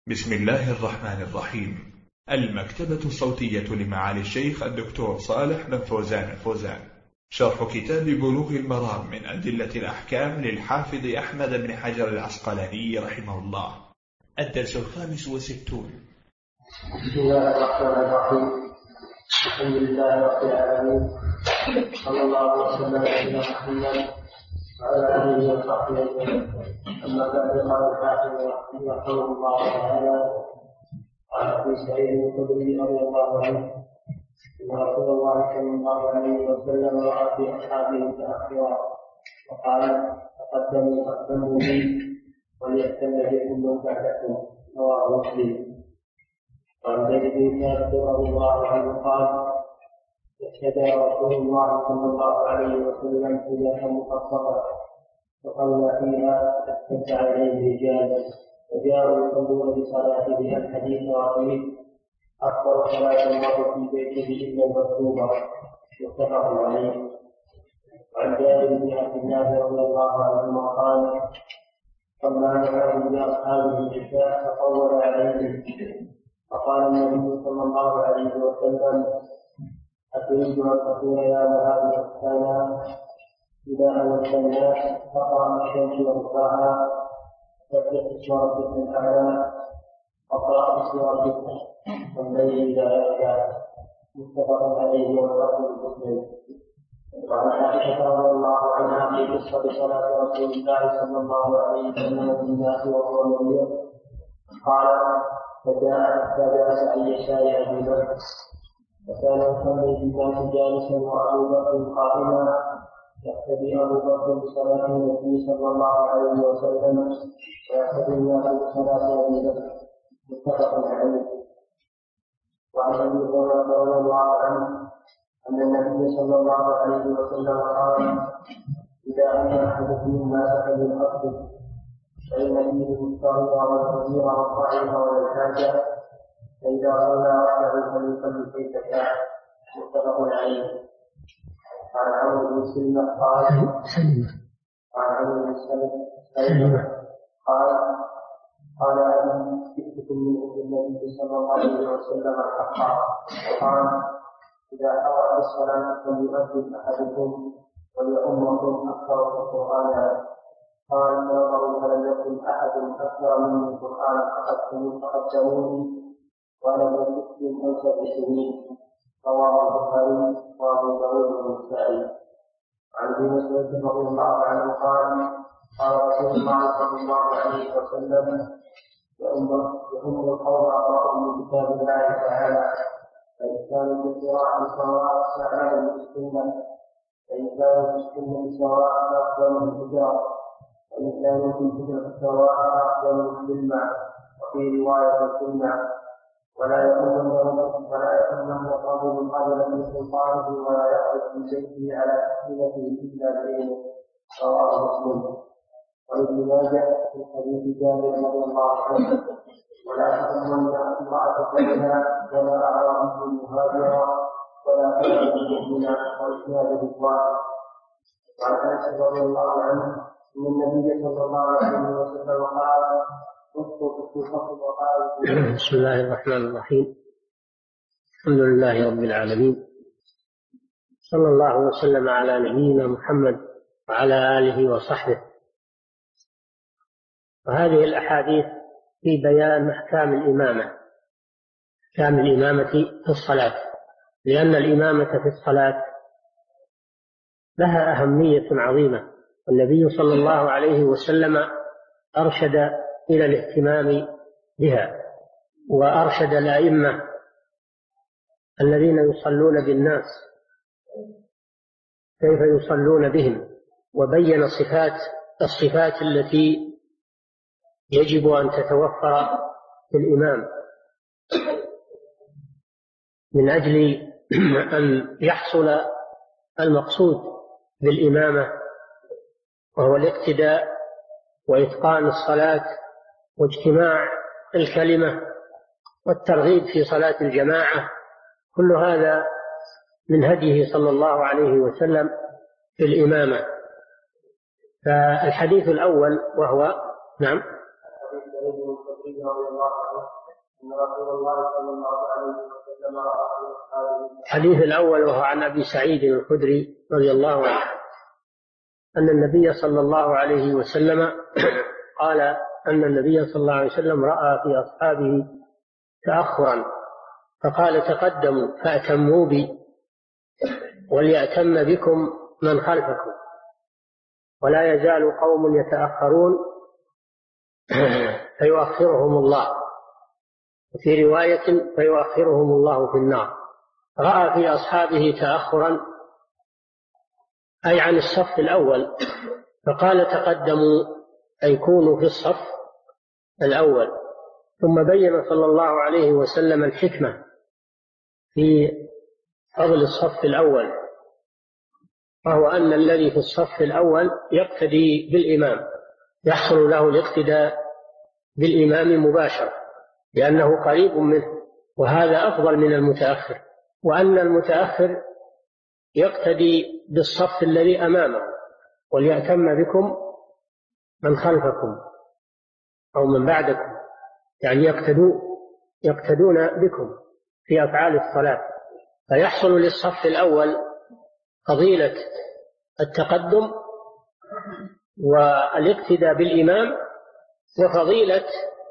بسم الله الرحمن الرحيم. المكتبة الصوتية لمعالي الشيخ الدكتور صالح بن فوزان شرح كتاب بلوغ المرام من أدلة الأحكام للحافظ أحمد بن حجر العسقلاني رحمه الله. الدرس 65. بسم الله الرحمن الرحيم. الحمد لله رب العالمين، صلى الله وسلم على محمد وعلى آله وصحبه أجمعين. أما بعد، قال الحافظ رحمه الله تعالى عن أبي سعيد الخدري رضي الله عنه أن رسول الله صلى الله عليه وسلم رأى في أصحابه تأخرا وقال: تقدموا بي وليأتم بكم من بعدكم. رواه مسلم. وعن زيد بن ثابت رضي الله عنه قال: اشتدى رسول الله صلى الله عليه وسلم حجة مخصصة وصلى فيها فاشتد عليه الرجال وجاءوا يصلون بصلاته الحديث وفيه أفضل صلاة الله في بيته إلا المكتوبة. متفق عليه. وعن جابر بن عبد الله رضي الله عنهما قال: صلى معه بأصحابه العشاء فطول عليهم فقال النبي صلى الله عليه وسلم: أتريد أن تقول يا معاذ الثانى إذا أمرت الناس فقرأ الشمس وضحاها سبح اسم ربك الأعلى وقرأ اسم ربك والليل إذا يغشى. متفق عليه واللفظ مسلم. وعن عائشة رضي الله عنها في قصة صلاة رسول الله صلى الله عليه وسلم بالناس وهو مريض قال: فجاء فجلس عن يسار أبي بكر فكان يصلي بالناس جالسا وأبو بكر قائما يقتدي أبو بكر بصلاة النبي صلى الله عليه وسلم ويقتدي الناس بصلاة أبي بكر. متفق عليه. وعن أبي هريرة رضي الله عنه أن النبي صلى الله عليه وسلم قال: إذا أمر أحدكم الناس فليؤخر فإن فيه المضطر والفقير والضعيف والحاجة فإذا صلى وحده فليصلي كيف شاء. متفق عليه. عن عمرو بن سلمة قال: قال أنا جئتكم من النبي صلى الله عليه وسلم حقا. قال: إذا حضر الصلاة فليؤذن أحدكم وليؤمكم أكثر القرآن. قال: فنظروا فلم يكن أحد أكثر مني القرآن فقدموني وأنا من مسلم أو 7 سنين. رواه البخاري وأبو داود والنسائي. عن ابي مسعود رضي الله عنه قال: قال رسول الله صلى الله عليه وسلم: يؤم القوم أقرأ من كتاب الله تعالى فإن كانوا بالقراءة سواء فأعلم بالسنة فإن كانوا بالسنة سواء فأفضل بالهجرة وإن كانوا بالهجرة سواء فأفضل بالسنة وفي رواية السنة ولا يكون قبل قبل من سلطانه ولا يخرج من بيته على أسئلته إلا بعلمه. رواه مسلم. وابن ماجه في حديث جابر رضي الله عنه: ولا تؤمن امرأة بينها ولا أعرابي مهاجرا ولا تؤمن مؤمنا وإسناد الإخوان. وعن أنس رضي الله عنه أن النبي صلى الله عليه وسلم قال: بسم الله الرحمن الرحيم. الحمد لله رب العالمين، صلى الله وسلم على نبينا محمد وعلى آله وصحبه. وهذه الأحاديث في بيان أحكام الإمامة في الصلاة، لأن الإمامة في الصلاة لها أهمية عظيمة، والنبي صلى الله عليه وسلم أرشد إلى الاهتمام بها، وأرشد الأئمة الذين يصلون بالناس كيف يصلون بهم، وبين الصفات التي يجب أن تتوفر في الإمام من أجل أن يحصل المقصود بالإمامة، وهو الاقتداء وإتقان الصلاة واجتماع الكلمة والترغيب في صلاة الجماعة. كل هذا من هديه صلى الله عليه وسلم في الإمامة. فالحديث الأول وهو نعم الخدري رضي الله عنه أن رسول الله صلى الله عليه وسلم رأى في أصحابه. الحديث الأول وهو عن أبي سعيد الخدري رضي الله عنه أن النبي صلى الله عليه وسلم قال أن النبي صلى الله عليه وسلم رأى في أصحابه تأخرا فقال تقدموا فأتموا بي وليأتم بكم من خلفكم ولا يزال قوم يتأخرون فيؤخرهم الله، وفي رواية فيؤخرهم الله في النار. رأى في أصحابه تأخرا أي عن الصف الأول، فقال تقدموا أي كونوا في الصف الأول. ثم بين صلى الله عليه وسلم الحكمة في فضل الصف الأول، وهو أن الذي في الصف الأول يقتدي بالإمام، يحصل له الاقتداء بالإمام مباشرة لأنه قريب منه، وهذا أفضل من المتأخر. وأن المتأخر يقتدي بالصف الذي أمامه وليأتم بكم من خلفكم أو من بعدكم، يعني يقتدون بكم في أفعال الصلاة، فيحصل للصف الأول فضيلة التقدم والاقتداء بالإمام، وفضيلة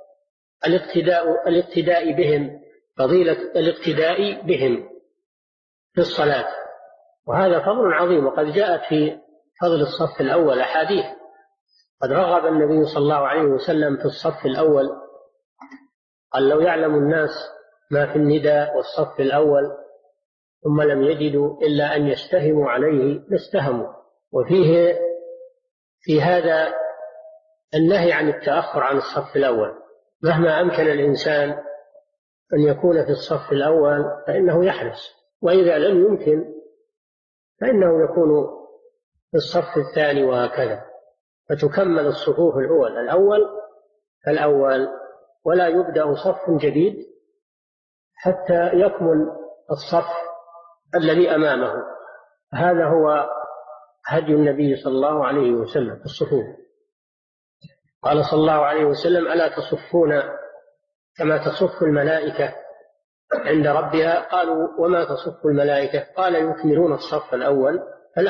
الاقتداء بهم، فضيلة الاقتداء بهم في الصلاة. وهذا فضل عظيم، وقد جاءت في فضل الصف الأول أحاديث. قد رغب النبي صلى الله عليه وسلم في الصف الأول، قال لو يعلم الناس ما في النداء والصف الأول ثم لم يجدوا إلا أن يستهموا عليه لاستهموا. وفيه في هذا النهي عن التأخر عن الصف الأول، مهما أمكن الإنسان أن يكون في الصف الأول فإنه يحرص، وإذا لم يمكن فإنه يكون في الصف الثاني، وهكذا فتكمل الصفوف الأول فالأول، ولا يبدأ صف جديد حتى يكمل الصف الذي أمامه. هذا هو هدي النبي صلى الله عليه وسلم في الصفوف. قال صلى الله عليه وسلم ألا تصفون كما تصف الملائكة عند ربها؟ قالوا وما تصف الملائكة؟ قال يكملون الصف الأول.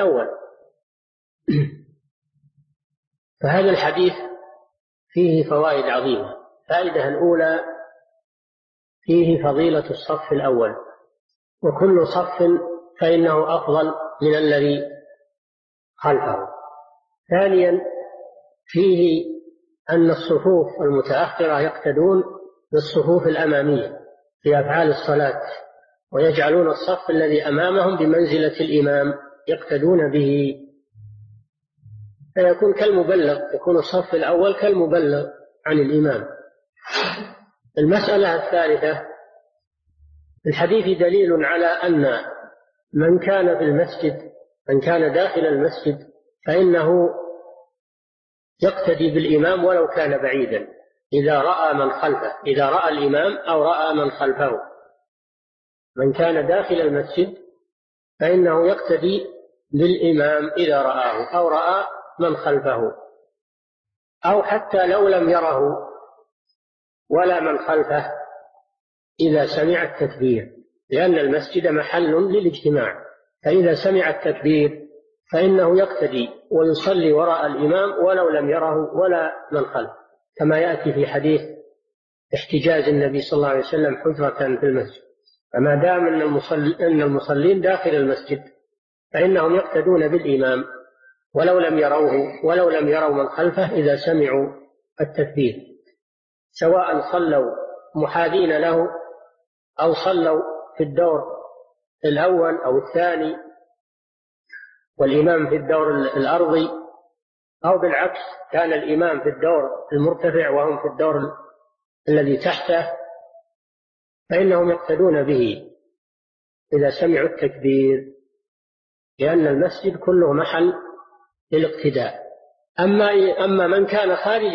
فهذا الحديث فيه فوائد عظيمة. الفائدة الأولى فيه فضيلة الصف الأول، وكل صف فإنه أفضل من الذي خلفه. ثانيا فيه أن الصفوف المتأخرة يقتدون بالصفوف الأمامية في أفعال الصلاة، ويجعلون الصف الذي أمامهم بمنزلة الإمام يقتدون به، فيكون كالمبلغ، يكون الصف الأول كالمبلغ عن الإمام. المسألة الثالثة، الحديث دليل على أن من كان في المسجد، من كان داخل المسجد، فإنه يقتدي بالإمام ولو كان بعيدا إذا رأى من خلفه، إذا رأى الإمام أو رأى من خلفه. من كان داخل المسجد فإنه يقتدي بالإمام إذا رآه أو رأى من خلفه، أو حتى لو لم يره ولا من خلفه إذا سمع التكبير، لأن المسجد محل للاجتماع، فإذا سمع التكبير فإنه يقتدي ويصلي وراء الإمام ولو لم يره ولا من خلفه، كما يأتي في حديث احتجاز النبي صلى الله عليه وسلم حجرة في المسجد. فما دام أن المصلين داخل المسجد فإنهم يقتدون بالإمام ولو لم يروا من خلفه إذا سمعوا التكبير، سواء صلوا محاذين له أو صلوا في الدور الأول أو الثاني والإمام في الدور الأرضي، أو بالعكس كان الإمام في الدور المرتفع وهم في الدور الذي تحته، فإنهم يقتدون به إذا سمعوا التكبير، لأن المسجد كله محل للاقتداء. أما من كان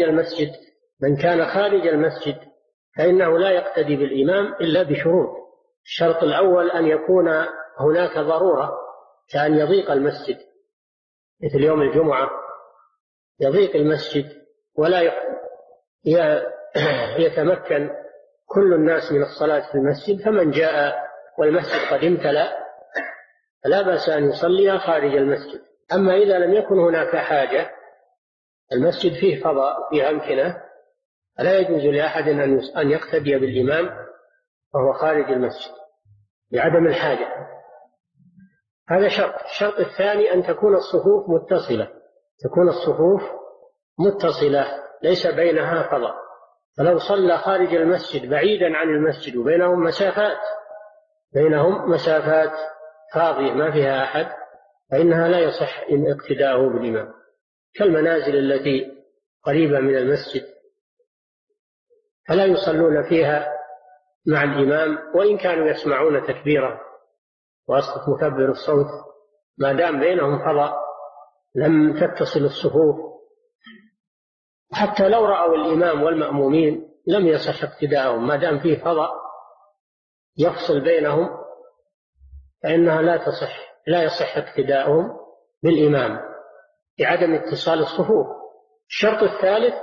خارج المسجد فإنه لا يقتدي بالإمام إلا بشروط. الشرط الأول أن يكون هناك ضرورة، كأن يضيق المسجد، مثل يوم الجمعة يضيق المسجد ولا يتمكن كل الناس من الصلاة في المسجد، فمن جاء والمسجد قد امتلأ فلا بأس أن يصلي خارج المسجد. أما إذا لم يكن هناك حاجة، المسجد فيه فضاء فيه أمكنة، فلا يجوز لأحد أن يقتدي بالإمام وهو خارج المسجد لعدم الحاجة. هذا شرط. الشرط الثاني أن تكون الصفوف متصلة ليس بينها فضاء. فلو صلى خارج المسجد بعيدا عن المسجد وبينهم مسافات فاضية ما فيها أحد، فإنها لا يصح اقتداؤه بالإمام، كالمنازل التي قريبة من المسجد فلا يصلون فيها مع الإمام وإن كانوا يسمعون تكبيره وأصوات مكبر الصوت، ما دام بينهم فضاء لم تتصل الصفوف. حتى لو رأوا الإمام والمأمومين لم يصح اقتداءهم، ما دام فيه فضاء يفصل بينهم فإنها لا يصح اقتداءهم بالإمام لعدم اتصال الصفوف. الشرط الثالث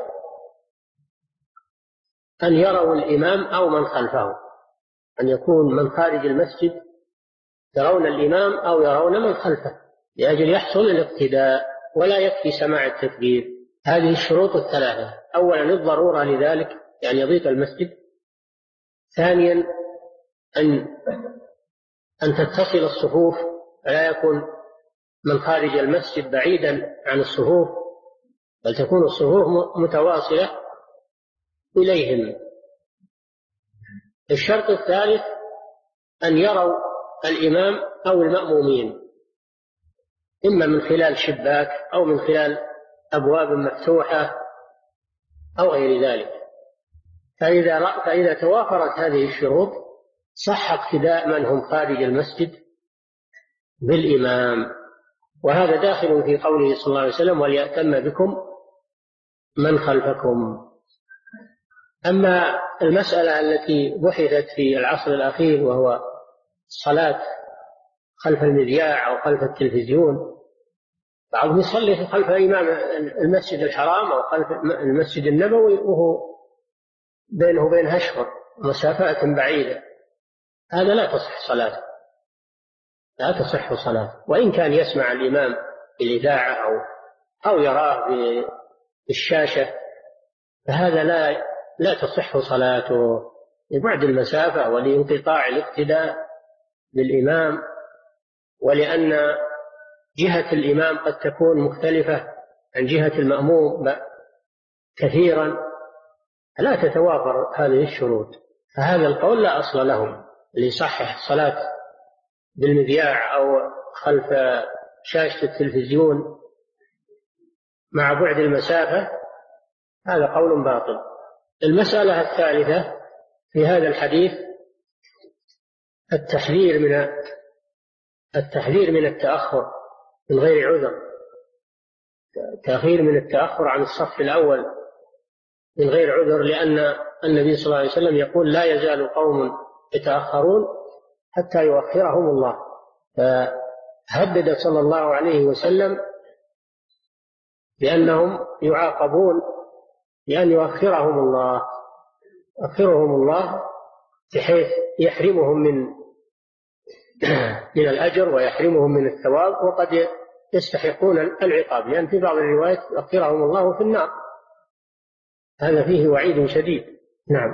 أن يروا الإمام أو من خلفه، أن يكون من خارج المسجد يرون الإمام أو يرون من خلفه لأجل يحصل الاقتداء، ولا يكفي سماع التكبير. هذه الشروط الثلاثة: أولا الضرورة لذلك يعني يضيق المسجد، ثانيا أن تتصل الصفوف فلا يكون من خارج المسجد بعيدا عن الصفوف، بل تكون الصفوف متواصلة إليهم. الشرط الثالث أن يروا الإمام أو المأمومين إما من خلال شباك أو من خلال أبواب مفتوحة أو غير ذلك. فإذا توافرت هذه الشروط صح اقتداء من هم خارج المسجد بالإمام. وهذا داخل في قوله صلى الله عليه وسلم: وليأتم بكم من خلفكم. أما المسألة التي بحثت في العصر الأخير وهو الصلاة خلف المذياع أو خلف التلفزيون، بعضهم يصلي خلف إمام المسجد الحرام أو خلف المسجد النبوي وهو بينه وبينها أشهر مسافات بعيدة، هذا لا تصح صلاته، وإن كان يسمع الإمام بالإذاعة أو يراه بالشاشة فهذا لا تصح صلاته لبعد المسافة ولانقطاع الاقتداء بالإمام، ولأن جهة الإمام قد تكون مختلفة عن جهة المأموم كثيرا، لا تتوافر هذه الشروط. فهذا القول لا أصل له، اللي يصحح الصلاة بالمذياع أو خلف شاشة التلفزيون مع بعد المسافة، هذا قول باطل. المسألة الثالثة في هذا الحديث التحذير من التأخر من غير عذر، تأخير من التأخر عن الصف الأول من غير عذر، لأن النبي صلى الله عليه وسلم يقول: لا يزال قوم يتأخرون حتى يؤخرهم الله. فهدد صلى الله عليه وسلم بأنهم يعاقبون بأن يؤخرهم الله بحيث يحرمهم من الأجر ويحرمهم من الثواب، وقد يستحقون العقاب، لأن في بعض الروايات يؤخرهم الله في النار. هذا فيه وعيد شديد. نعم.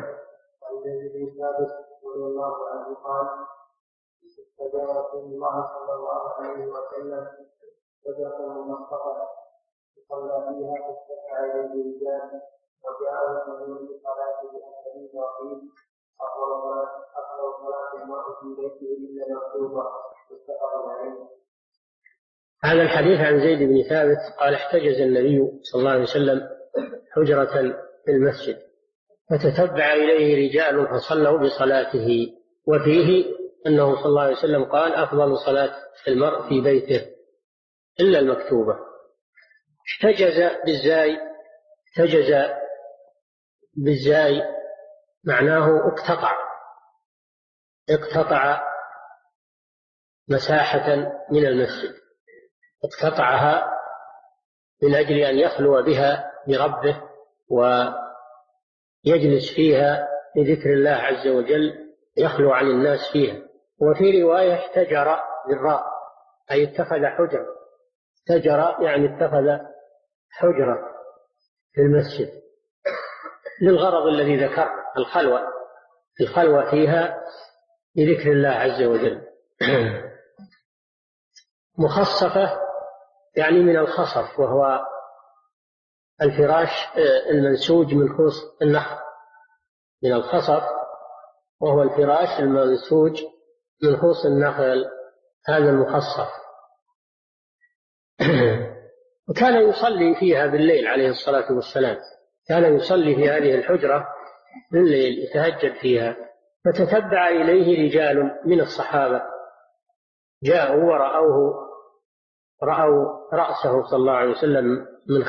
رضي الله عنه قال: استجاب رسول الله صلى الله عليه وسلم صدقه المصطفى صلى فيها فاستمع اليه الرجال وجاء رجل بصلاه باهله وقيل: افضل صلاه المرء في بيته الا المكتوبه. متفق عليه. هذا الحديث عن زيد بن ثابت قال: احتجز النبي صلى الله عليه وسلم حجرة في المسجد فتتبع إليه رجال فصلوا بصلاته، وفيه أنه صلى الله عليه وسلم قال: أفضل صلاة المرء في بيته إلا المكتوبة. احتجز بالزاي معناه اقتطع مساحة من المسجد، اقتطعها من أجل أن يخلو بها بربه يجلس فيها لذكر الله عز وجل، يخلو عن الناس فيها. وفي رواية احتجر بالراء، أي اتخذ حجرة. احتجر يعني اتخذ حجرة في المسجد للغرض الذي ذكر، الخلوة فيها لذكر الله عز وجل. مخصفة يعني من الخصف، وهو الفراش المنسوج من خوص النخل، من الخصف وهو الفراش المنسوج من خوص النخل، هذا المخصف. وكان يصلي فيها بالليل عليه الصلاة والسلام، كان يصلي في هذه الحجرة بالليل يتهجد فيها. فتتبع إليه رجال من الصحابة، جاءوا ورأوه، رأوا رأسه صلى الله عليه وسلم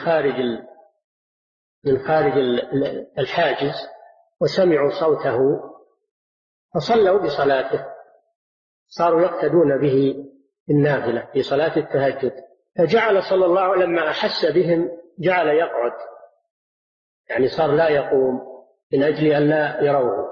من خارج الحاجز، وسمعوا صوته فصلوا بصلاته، صاروا يقتدون به النافلة في صلاة التهجد. فجعل صلى الله عليه وسلم لما أحس بهم جعل يقعد، يعني صار لا يقوم من أجل أن لا يروه.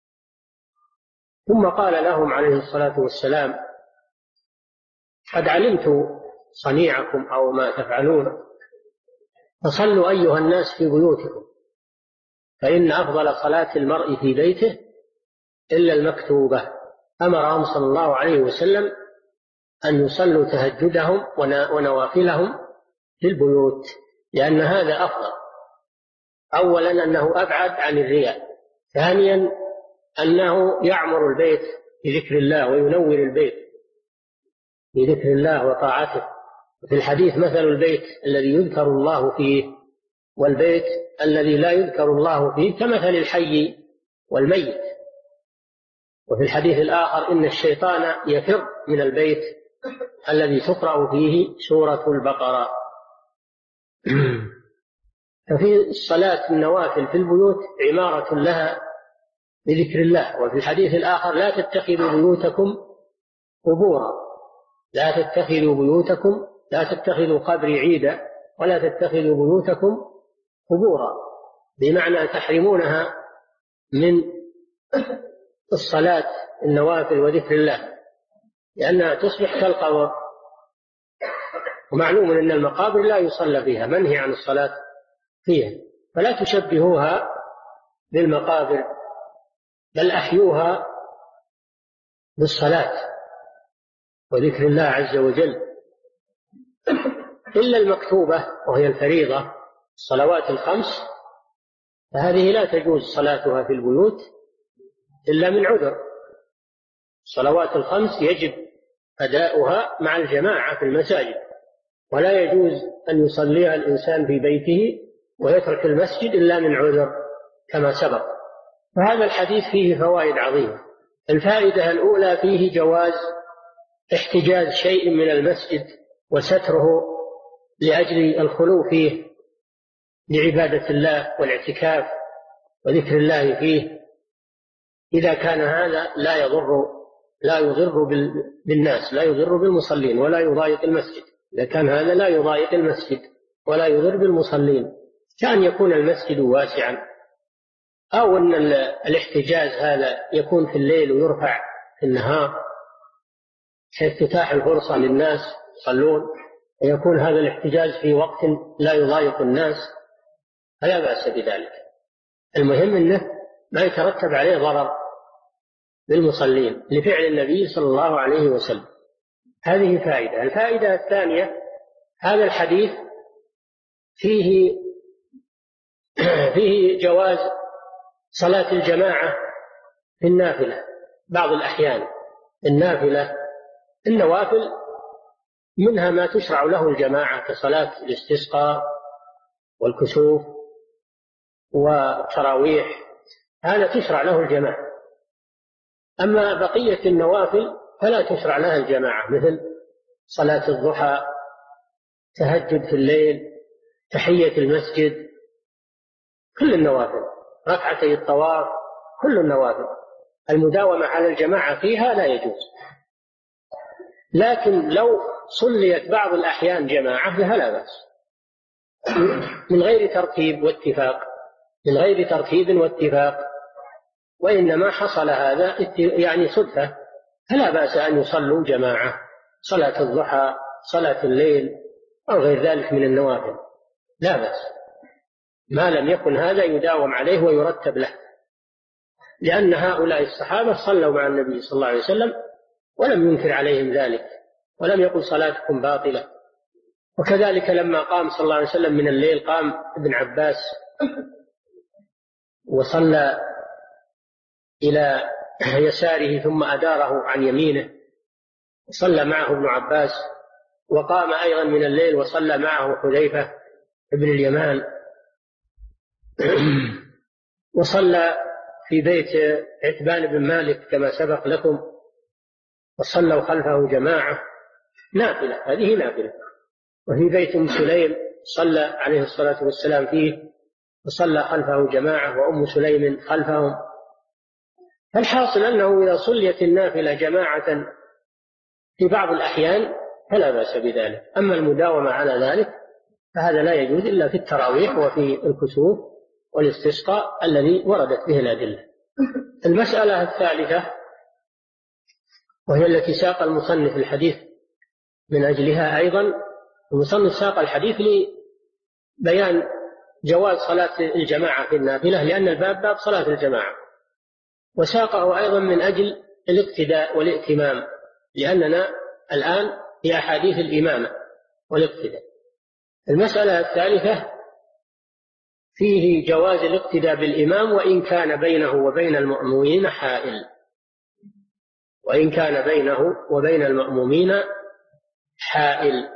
ثم قال لهم عليه الصلاة والسلام: قد علمت صنيعكم أو ما تفعلون، فصلوا أيها الناس في بيوتكم، فإن أفضل صلاة المرء في بيته إلا المكتوبة. أمرهم صلى الله عليه وسلم أن يصلوا تهجدهم ونوافلهم في البيوت، لأن هذا أفضل. أولا أنه أبعد عن الرياء، ثانيا أنه يعمر البيت بذكر الله وينور البيت بذكر الله وطاعته. في الحديث: مثل البيت الذي يذكر الله فيه والبيت الذي لا يذكر الله فيه كمثل الحي والميت. وفي الحديث الآخر: إن الشيطان يفر من البيت الذي تقرأ فيه سورة البقرة. ففي الصلاة النوافل في البيوت عمارة لها بذكر الله. وفي الحديث الآخر: لا تتخذوا بيوتكم قبورا، لا تتخذوا قبري عيدا، ولا تتخذوا بيوتكم قبورا، بمعنى تحرمونها من الصلاة النوافل وذكر الله، لأنها تصبح كالقبر. ومعلوم أن المقابر لا يصلى فيها، منهي عن الصلاة فيها، فلا تشبهوها بالمقابر، بل أحيوها بالصلاة وذكر الله عز وجل. إلا المكتوبة وهي الفريضة، الصلوات الخمس، فهذه لا تجوز صلاتها في البيوت إلا من عذر. الصلوات الخمس يجب أداؤها مع الجماعة في المساجد، ولا يجوز أن يصليها الإنسان في بيته ويترك المسجد إلا من عذر كما سبق. فهذا الحديث فيه فوائد عظيمة. الفائدة الأولى: فيه جواز احتجاز شيء من المسجد وستره لأجل الخلو فيه لعبادة الله والاعتكاف وذكر الله فيه، إذا كان هذا لا يضر بالناس، لا يضر بالمصلين ولا يضايق المسجد. إذا كان هذا لا يضايق المسجد ولا يضر بالمصلين، كان يكون المسجد واسعا، أو أن الاحتجاز هذا يكون في الليل ويرفع في النهار حيث تتاح الفرصة للناس يصلون، ويكون هذا الاحتجاز في وقت لا يضايق الناس، فلا بأس بذلك. المهم أنه ما يترتب عليه ضرر للمصلين لفعل النبي صلى الله عليه وسلم. هذه فائدة. الفائدة الثانية: هذا الحديث فيه جواز صلاة الجماعة في النافلة بعض الأحيان. النوافل منها ما تشرع له الجماعة كصلاة الاستسقاء والكسوف والتراويح، هذا تشرع له الجماعة. أما بقية النوافل فلا تشرع لها الجماعة، مثل صلاة الضحى، تهجد في الليل، تحية المسجد، كل النوافل، ركعتي الطواف، كل النوافل المداومة على الجماعة فيها لا يجوز. لكن لو صليت بعض الأحيان جماعة فلا بأس من غير ترتيب واتفاق، من غير ترتيب واتفاق، وإنما حصل هذا يعني صدفة، فلا بأس أن يصلوا جماعة، صلاة الضحى، صلاة الليل أو غير ذلك من النوافل، لا بأس ما لم يكن هذا يداوم عليه ويرتب له، لأن هؤلاء الصحابة صلوا مع النبي صلى الله عليه وسلم ولم ينكر عليهم ذلك ولم يقل صلاتكم باطلة. وكذلك لما قام صلى الله عليه وسلم من الليل قام ابن عباس وصلى إلى يساره ثم أداره عن يمينه، صلى معه ابن عباس، وقام أيضا من الليل وصلى معه حذيفة ابن اليمان، وصلى في بيت عتبان بن مالك كما سبق لكم، وصلوا خلفه جماعة نافلة، هذه نافلة. وفي بيت أم سليم صلى عليه الصلاة والسلام فيه وصلى خلفه جماعة وأم سليم خلفهم. فالحاصل أنه إذا صليت النافلة جماعة في بعض الأحيان فلا بأس بذلك، أما المداومة على ذلك فهذا لا يجوز إلا في التراويح وفي الكسوف والاستسقاء الذي وردت به الأدلة. المسألة الثالثة وهي التي ساق المصنف الحديث من أجلها أيضا، المصنف ساق الحديث لبيان جواز صلاة الجماعة في النافلة، لأن الباب باب صلاة الجماعة، وساقه أيضا من أجل الاقتداء والائتمام، لأننا الآن في أحاديث الإمامة والاقتداء. المسألة الثالثة فيه جواز الاقتداء بالإمام وإن كان بينه وبين المأمومين حائل، وإن كان بينه وبين المأمومين حائل،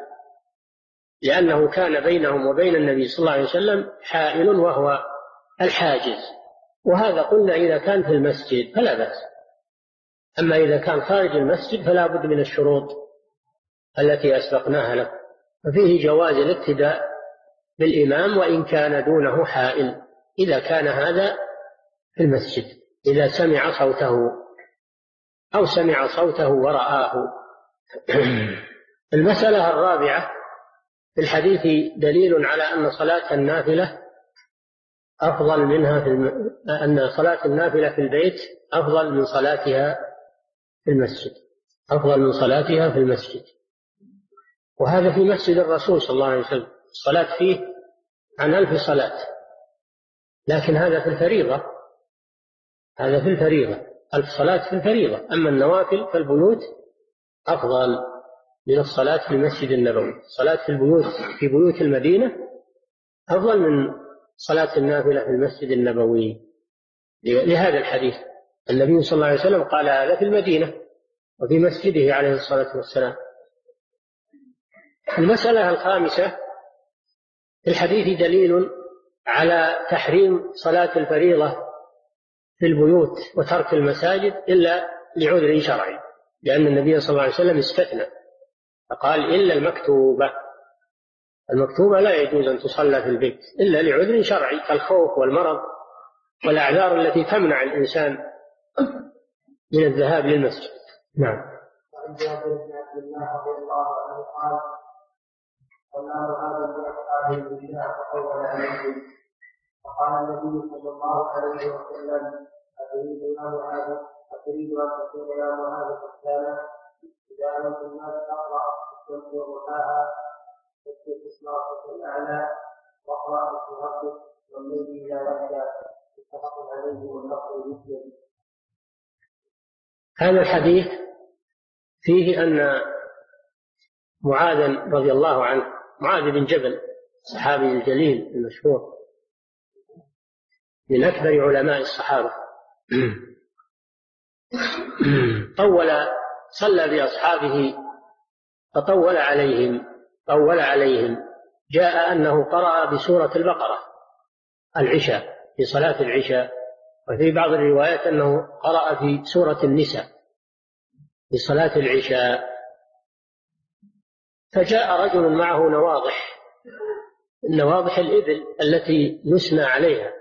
لأنه كان بينهم وبين النبي صلى الله عليه وسلم حائل وهو الحاجز، وهذا قلنا إذا كان في المسجد فلا بأس، أما إذا كان خارج المسجد فلا بد من الشروط التي أسبقناها لكم. ففيه جواز الاقتداء بالإمام وإن كان دونه حائل، إذا كان هذا في المسجد، إذا سمع صوته أو سمع صوته ورآه. المسألة الرابعة في الحديث دليل على أن صلاة النافلة أفضل منها أن صلاة النافلة في البيت أفضل من صلاتها في المسجد، أفضل من صلاتها في المسجد، وهذا في مسجد الرسول صلى الله عليه وسلم الصلاة فيه عن 1000 صلاة، لكن هذا في الفريضة، هذا في الفريضة 1000 صلاة في الفريضة، أما النوافل فالبيوت أفضل من الصلاة في المسجد النبوي. الصلاة في بيوت المدينة أفضل من صلاة النافلة في المسجد النبوي، لهذا الحديث النبي صلى الله عليه وسلم قال هذا في المدينة وفي مسجده عليه الصلاة والسلام. المسألة الخامسة في الحديث دليل على تحريم صلاة الفريضة في البيوت وترك المساجد إلا لعذر شرعي، لأن النبي صلى الله عليه وسلم استثنى فقال إلا المكتوبة لا يجوز أن تصلى في البيت إلا لعذر شرعي كالخوف والمرض والأعذار التي تمنع الإنسان من الذهاب للمسجد. نعم. وعن جابر بن عبد الله رضي الله عنه قال والنار هذا بأصحابه البشاء فطول عليهم، فقال النبي صلى الله عليه وسلم أتريد أن تكون يا معاذ قتالا إذا أمرت الناس تقرأ الشمس وضحاها تسبح اسم ربك الأعلى واقرأ باسم ربك والليل إذا يغشى متفق عليه واللفظ مسلم. هذا الحديث فيه أن معاذ رضي الله عنه، معاذ بن جبل الصحابي الجليل المشهور من أكبر علماء الصحابة، صلى بأصحابه فطول عليهم، جاء أنه قرأ بسورة البقرة العشاء في صلاة العشاء، وفي بعض الروايات أنه قرأ في سورة النساء في صلاة العشاء. فجاء رجل معه نواضح الإبل التي يسنى عليها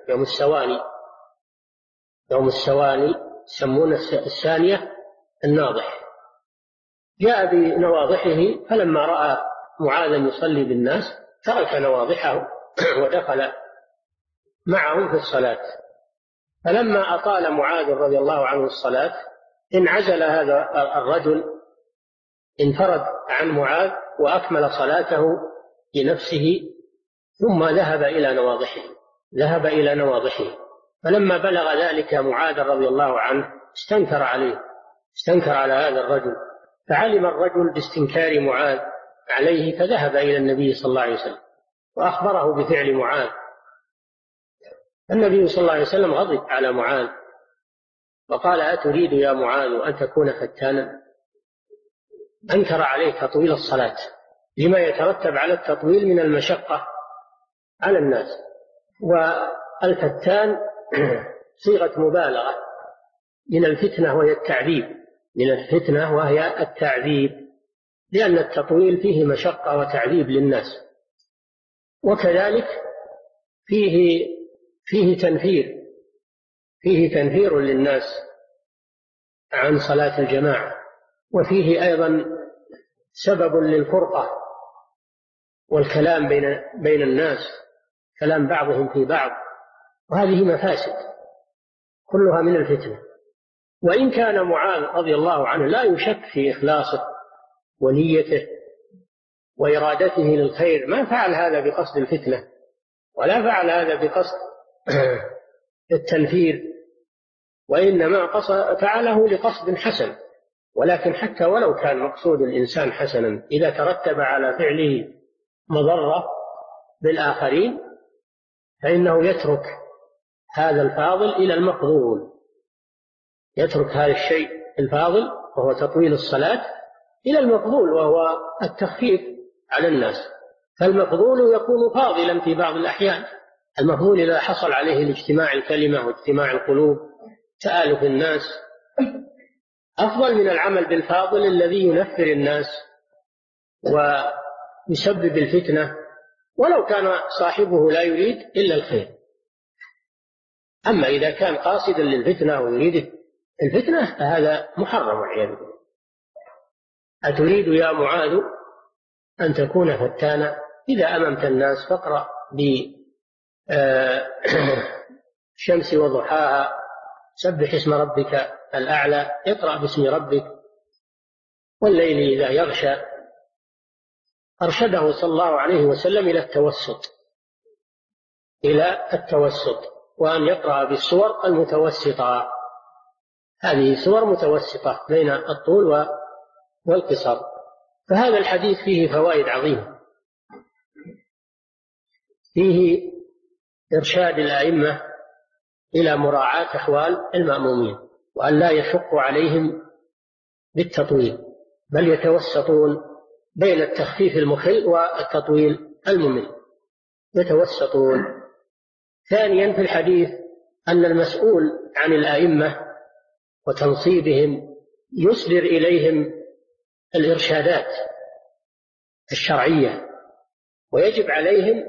يوم السواني يسمون الثانية الناضح، جاء بنواضحه، فلما رأى معاذا يصلي بالناس ترك نواضحه ودخل معهم في الصلاة. فلما أطال معاذ رضي الله عنه الصلاة انعزل هذا الرجل، انفرد عن معاذ وأكمل صلاته بنفسه، ثم ذهب إلى نواضحه. فلما بلغ ذلك معاذ رضي الله عنه استنكر على هذا الرجل، فعلم الرجل باستنكار معاذ عليه، فذهب إلى النبي صلى الله عليه وسلم وأخبره بفعل معاذ. النبي صلى الله عليه وسلم غضب على معاذ وقال: أتريد يا معاذ أن تكون فتانا؟ أنكر عليه تطويل الصلاة لما يترتب على التطويل من المشقة على الناس. والفتان صيغة مبالغة من الفتنة وهي التعذيب، لأن التطويل فيه مشقة وتعذيب للناس، وكذلك فيه تنفير للناس عن صلاة الجماعة، وفيه أيضا سبب للفرقة والكلام بين الناس، كلام بعضهم في بعض، وهذه مفاسد كلها من الفتنة. وإن كان معاذ رضي الله عنه لا يشك في إخلاصه ونيته وإرادته للخير، ما فعل هذا بقصد الفتنة ولا فعل هذا بقصد التنفير، وإنما فعله لقصد حسن. ولكن حتى ولو كان مقصود الإنسان حسنا، إذا ترتب على فعله مضرة بالآخرين فإنه يترك هذا الفاضل إلى المفضول، يترك هذا الشيء الفاضل وهو تطويل الصلاة إلى المفضول وهو التخفيف على الناس. فالمفضول يكون فاضلا في بعض الأحيان، المفضول إذا حصل عليه الاجتماع الكلمة واجتماع القلوب تآلف الناس، أفضل من العمل بالفاضل الذي ينفر الناس ويسبب الفتنة ولو كان صاحبه لا يريد إلا الخير. أما إذا كان قاصدا للفتنة ويريد الفتنة فهذا محرم والعياذ بالله. أتريد يا معاذ أن تكون فتانا؟ إذا أممت الناس فاقرأ بالشمس وضحاها، سبح اسم ربك الأعلى، اقرأ باسم ربك، والليل إذا يغشى. أرشده صلى الله عليه وسلم إلى التوسط، وأن يقرأ بالسور المتوسطة، هذه سور متوسطة بين الطول والقصر. فهذا الحديث فيه فوائد عظيمة، فيه إرشاد الأئمة إلى مراعاة أحوال المأمومين، وأن لا يشق عليهم بالتطويل، بل يتوسطون بين التخفيف المخل والتطويل الممل، يتوسطون. ثانيا في الحديث أن المسؤول عن الأئمة وتنصيبهم يصدر إليهم الإرشادات الشرعية، ويجب عليهم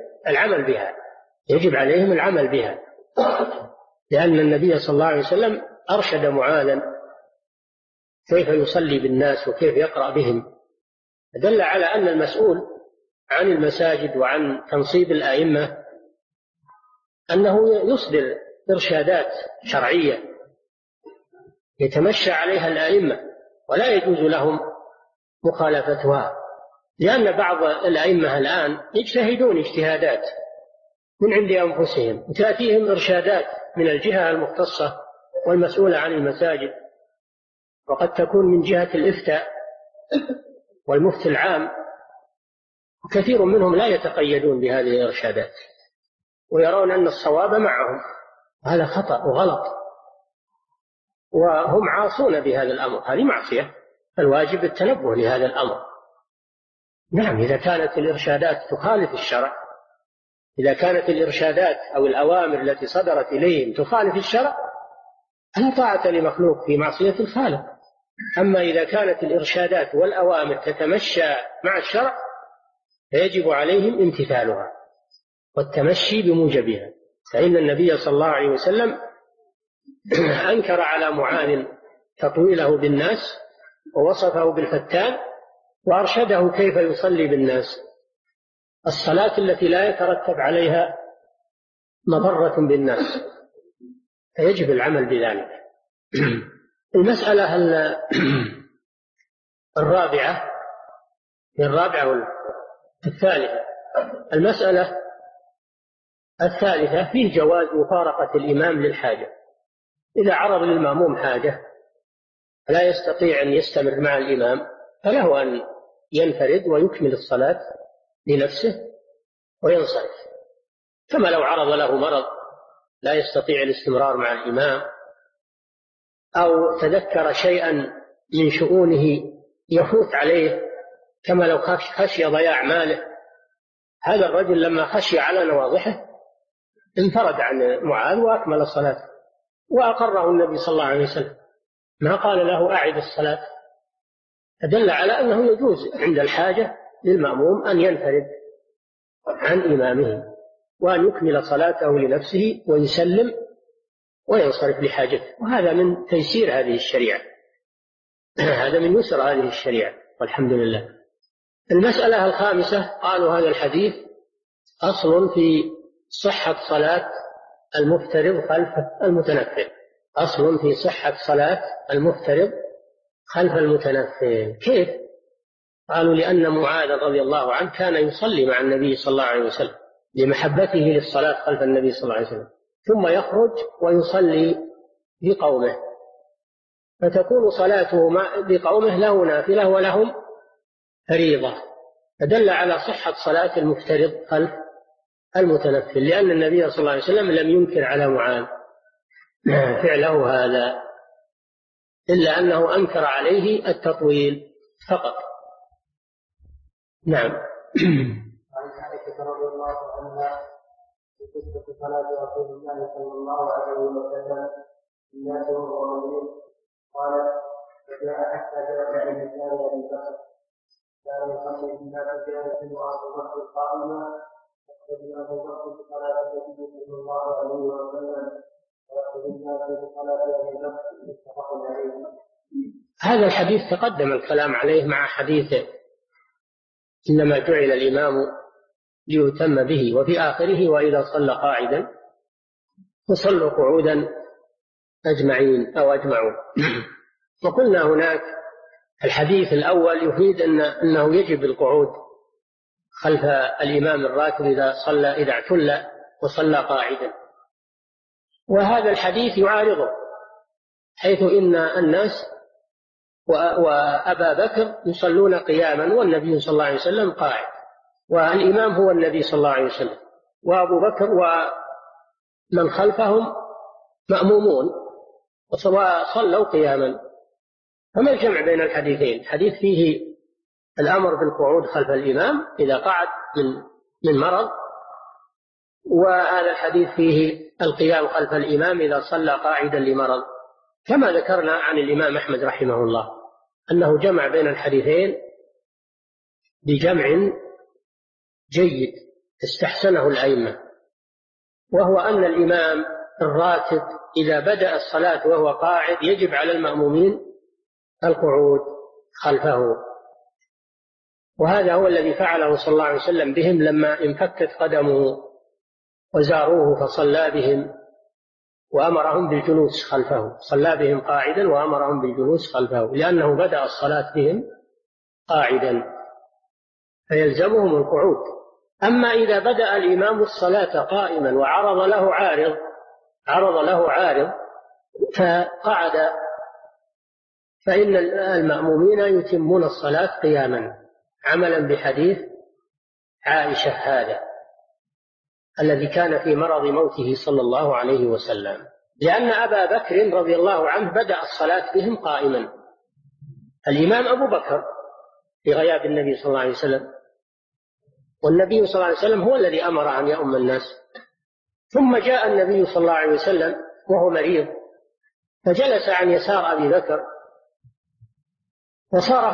العمل بها، لأن النبي صلى الله عليه وسلم أرشد معاذا كيف يصلي بالناس وكيف يقرأ بهم، دل على أن المسؤول عن المساجد وعن تنصيب الأئمة أنه يصدر إرشادات شرعية يتمشى عليها الأئمة، ولا يجوز لهم مخالفتها، لأن بعض الأئمة الآن يجتهدون اجتهادات من عند أنفسهم، وتأتيهم إرشادات من الجهة المختصة والمسؤولة عن المساجد، وقد تكون من جهة الإفتاء والمفتي العام، وكثير منهم لا يتقيدون بهذه الإرشادات ويرون أن الصواب معهم. هذا خطأ وغلط، وهم عاصون بهذا الأمر، هذه معصية، فالواجب التنبه لهذا الأمر. نعم، إذا كانت الإرشادات تخالف الشرع، إذا كانت الإرشادات أو الأوامر التي صدرت إليهم تخالف الشرع فلا طاعة لمخلوق في معصية الخالق. أما إذا كانت الإرشادات والأوامر تتمشى مع الشرع فيجب عليهم امتثالها والتمشي بموجبها. فإن النبي صلى الله عليه وسلم أنكر على معاذ تطويله بالناس ووصفه بالفتان، وأرشده كيف يصلي بالناس الصلاة التي لا يترتب عليها مضرة بالناس، فيجب العمل بذلك. المسألة الرابعة والثالثة. المسألة الثالثة فيه جواز مفارقة الإمام للحاجة. إذا عرض للمأموم حاجة لا يستطيع أن يستمر مع الإمام فله أن ينفرد ويكمل الصلاة لنفسه وينصرف، كما لو عرض له مرض لا يستطيع الاستمرار مع الإمام، أو تذكر شيئا من شؤونه يفوت عليه، كما لو خشي ضياع ماله. هذا الرجل لما خشي على نواضحه انفرد عن معاذ وأكمل الصلاة، وأقره النبي صلى الله عليه وسلم، ما قال له أعد الصلاة، فدل على أنه يجوز عند الحاجة للمأموم أن ينفرد عن إمامه وأن يكمل صلاته لنفسه ويسلم وينصرف لحاجته، وهذا من تيسير هذه الشريعة، هذا من يسر هذه الشريعة والحمد لله. المسألة الخامسة، قالوا هذا الحديث أصل في صحة صلاة المفترض خلف المتنفل. أصل في صحة صلاة المفترض خلف المتنفل. كيف؟ قالوا لأن معاذ رضي الله عنه كان يصلي مع النبي صلى الله عليه وسلم لمحبته للصلاة خلف النبي صلى الله عليه وسلم، ثم يخرج ويصلي بقومه، فتكون صلاته بقومه له نافلة ولهم فريضة، فدل على صحة صلاة المفترض خلف المتنفل، لأن النبي صلى الله عليه وسلم لم ينكر على معاذ فعله هذا، إلا أنه أنكر عليه التطويل فقط. نعم. عن عائشة رضي الله عنها في قصة صلاة رسول الله صلى الله عليه وسلم الناس وهو مريض، قالت: فجاء حتى جاء إلى لسان أبي بكر كان يصلي الناس جالسا وأبو بكر قائما، فاقتدى أبو بكر بصلاة النبي صلى الله عليه وسلم ويقتدي الناس بصلاة أبي بكر، متفق عليه. هذا الحديث تقدم الكلام عليه مع حديث إنما جعل الإمام ليتم به، وفي آخره وإذا صلى قاعدا فصلوا قعودا أجمعين أو أجمعون. وقلنا هناك الحديث الأول يفيد أنه يجب القعود خلف الإمام الراتب إذا اعتل وصلى قاعدا، وهذا الحديث يعارضه، حيث إن الناس وأبا بكر يصلون قياما والنبي صلى الله عليه وسلم قاعد، والإمام هو النبي صلى الله عليه وسلم، وأبو بكر ومن خلفهم مأمومون وصلوا قياما، فما الجمع بين الحديثين؟ الحديث فيه الأمر بالقعود خلف الإمام إذا قعد من مرض، وهذا الحديث فيه القيام خلف الإمام إذا صلى قاعدا لمرض، كما ذكرنا عن الإمام أحمد رحمه الله أنه جمع بين الحديثين بجمع جيد استحسنه الأئمة، وهو أن الإمام الراتب إذا بدأ الصلاة وهو قاعد يجب على المأمومين القعود خلفه، وهذا هو الذي فعله صلى الله عليه وسلم بهم لما انفكت قدمه وزاروه فصلى بهم وأمرهم بالجلوس خلفه، صلى بهم قاعدا وأمرهم بالجلوس خلفه، لأنه بدأ الصلاة بهم قاعدا فيلزمهم القعود. أما إذا بدأ الإمام الصلاة قائما وعرض له عارض فقعد، فإن المأمومين يتمون الصلاة قياما، عملا بحديث عائشة هذا الذي كان في مرض موته صلى الله عليه وسلم، لأن أبا بكر رضي الله عنه بدأ الصلاة بهم قائما، الإمام أبو بكر في غياب النبي صلى الله عليه وسلم، والنبي صلى الله عليه وسلم هو الذي أمر أن يؤم الناس، ثم جاء النبي صلى الله عليه وسلم وهو مريض فجلس عن يسار أبي بكر وصار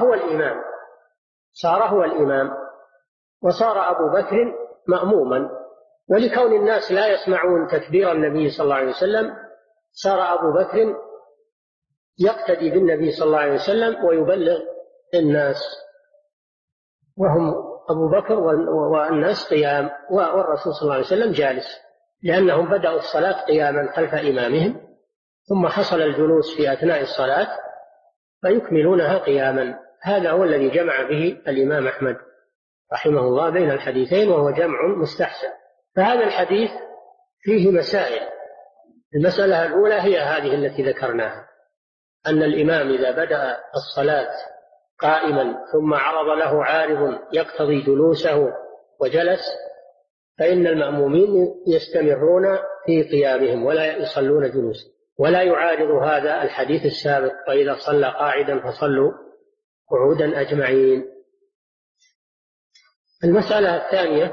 هو الإمام وصار أبو بكر مأموما، ولكون الناس لا يسمعون تكبير النبي صلى الله عليه وسلم صار أبو بكر يقتدي بالنبي صلى الله عليه وسلم ويبلغ الناس، وهم أبو بكر والناس قيام والرسول صلى الله عليه وسلم جالس، لأنهم بدأوا الصلاة قياما خلف إمامهم، ثم حصل الجلوس في أثناء الصلاة فيكملونها قياما. هذا هو الذي جمع به الإمام أحمد رحمه الله بين الحديثين، وهو جمع مستحسن. فهذا الحديث فيه مسائل. المسألة الأولى هي هذه التي ذكرناها، أن الإمام إذا بدأ الصلاة قائما ثم عرض له عارض يقتضي جلوسه وجلس، فإن المأمومين يستمرون في قيامهم ولا يصلون جلوسا، ولا يعارض هذا الحديث السابق: وإذا صلى قاعدا فصلوا قعودا أجمعين. المسألة الثانية: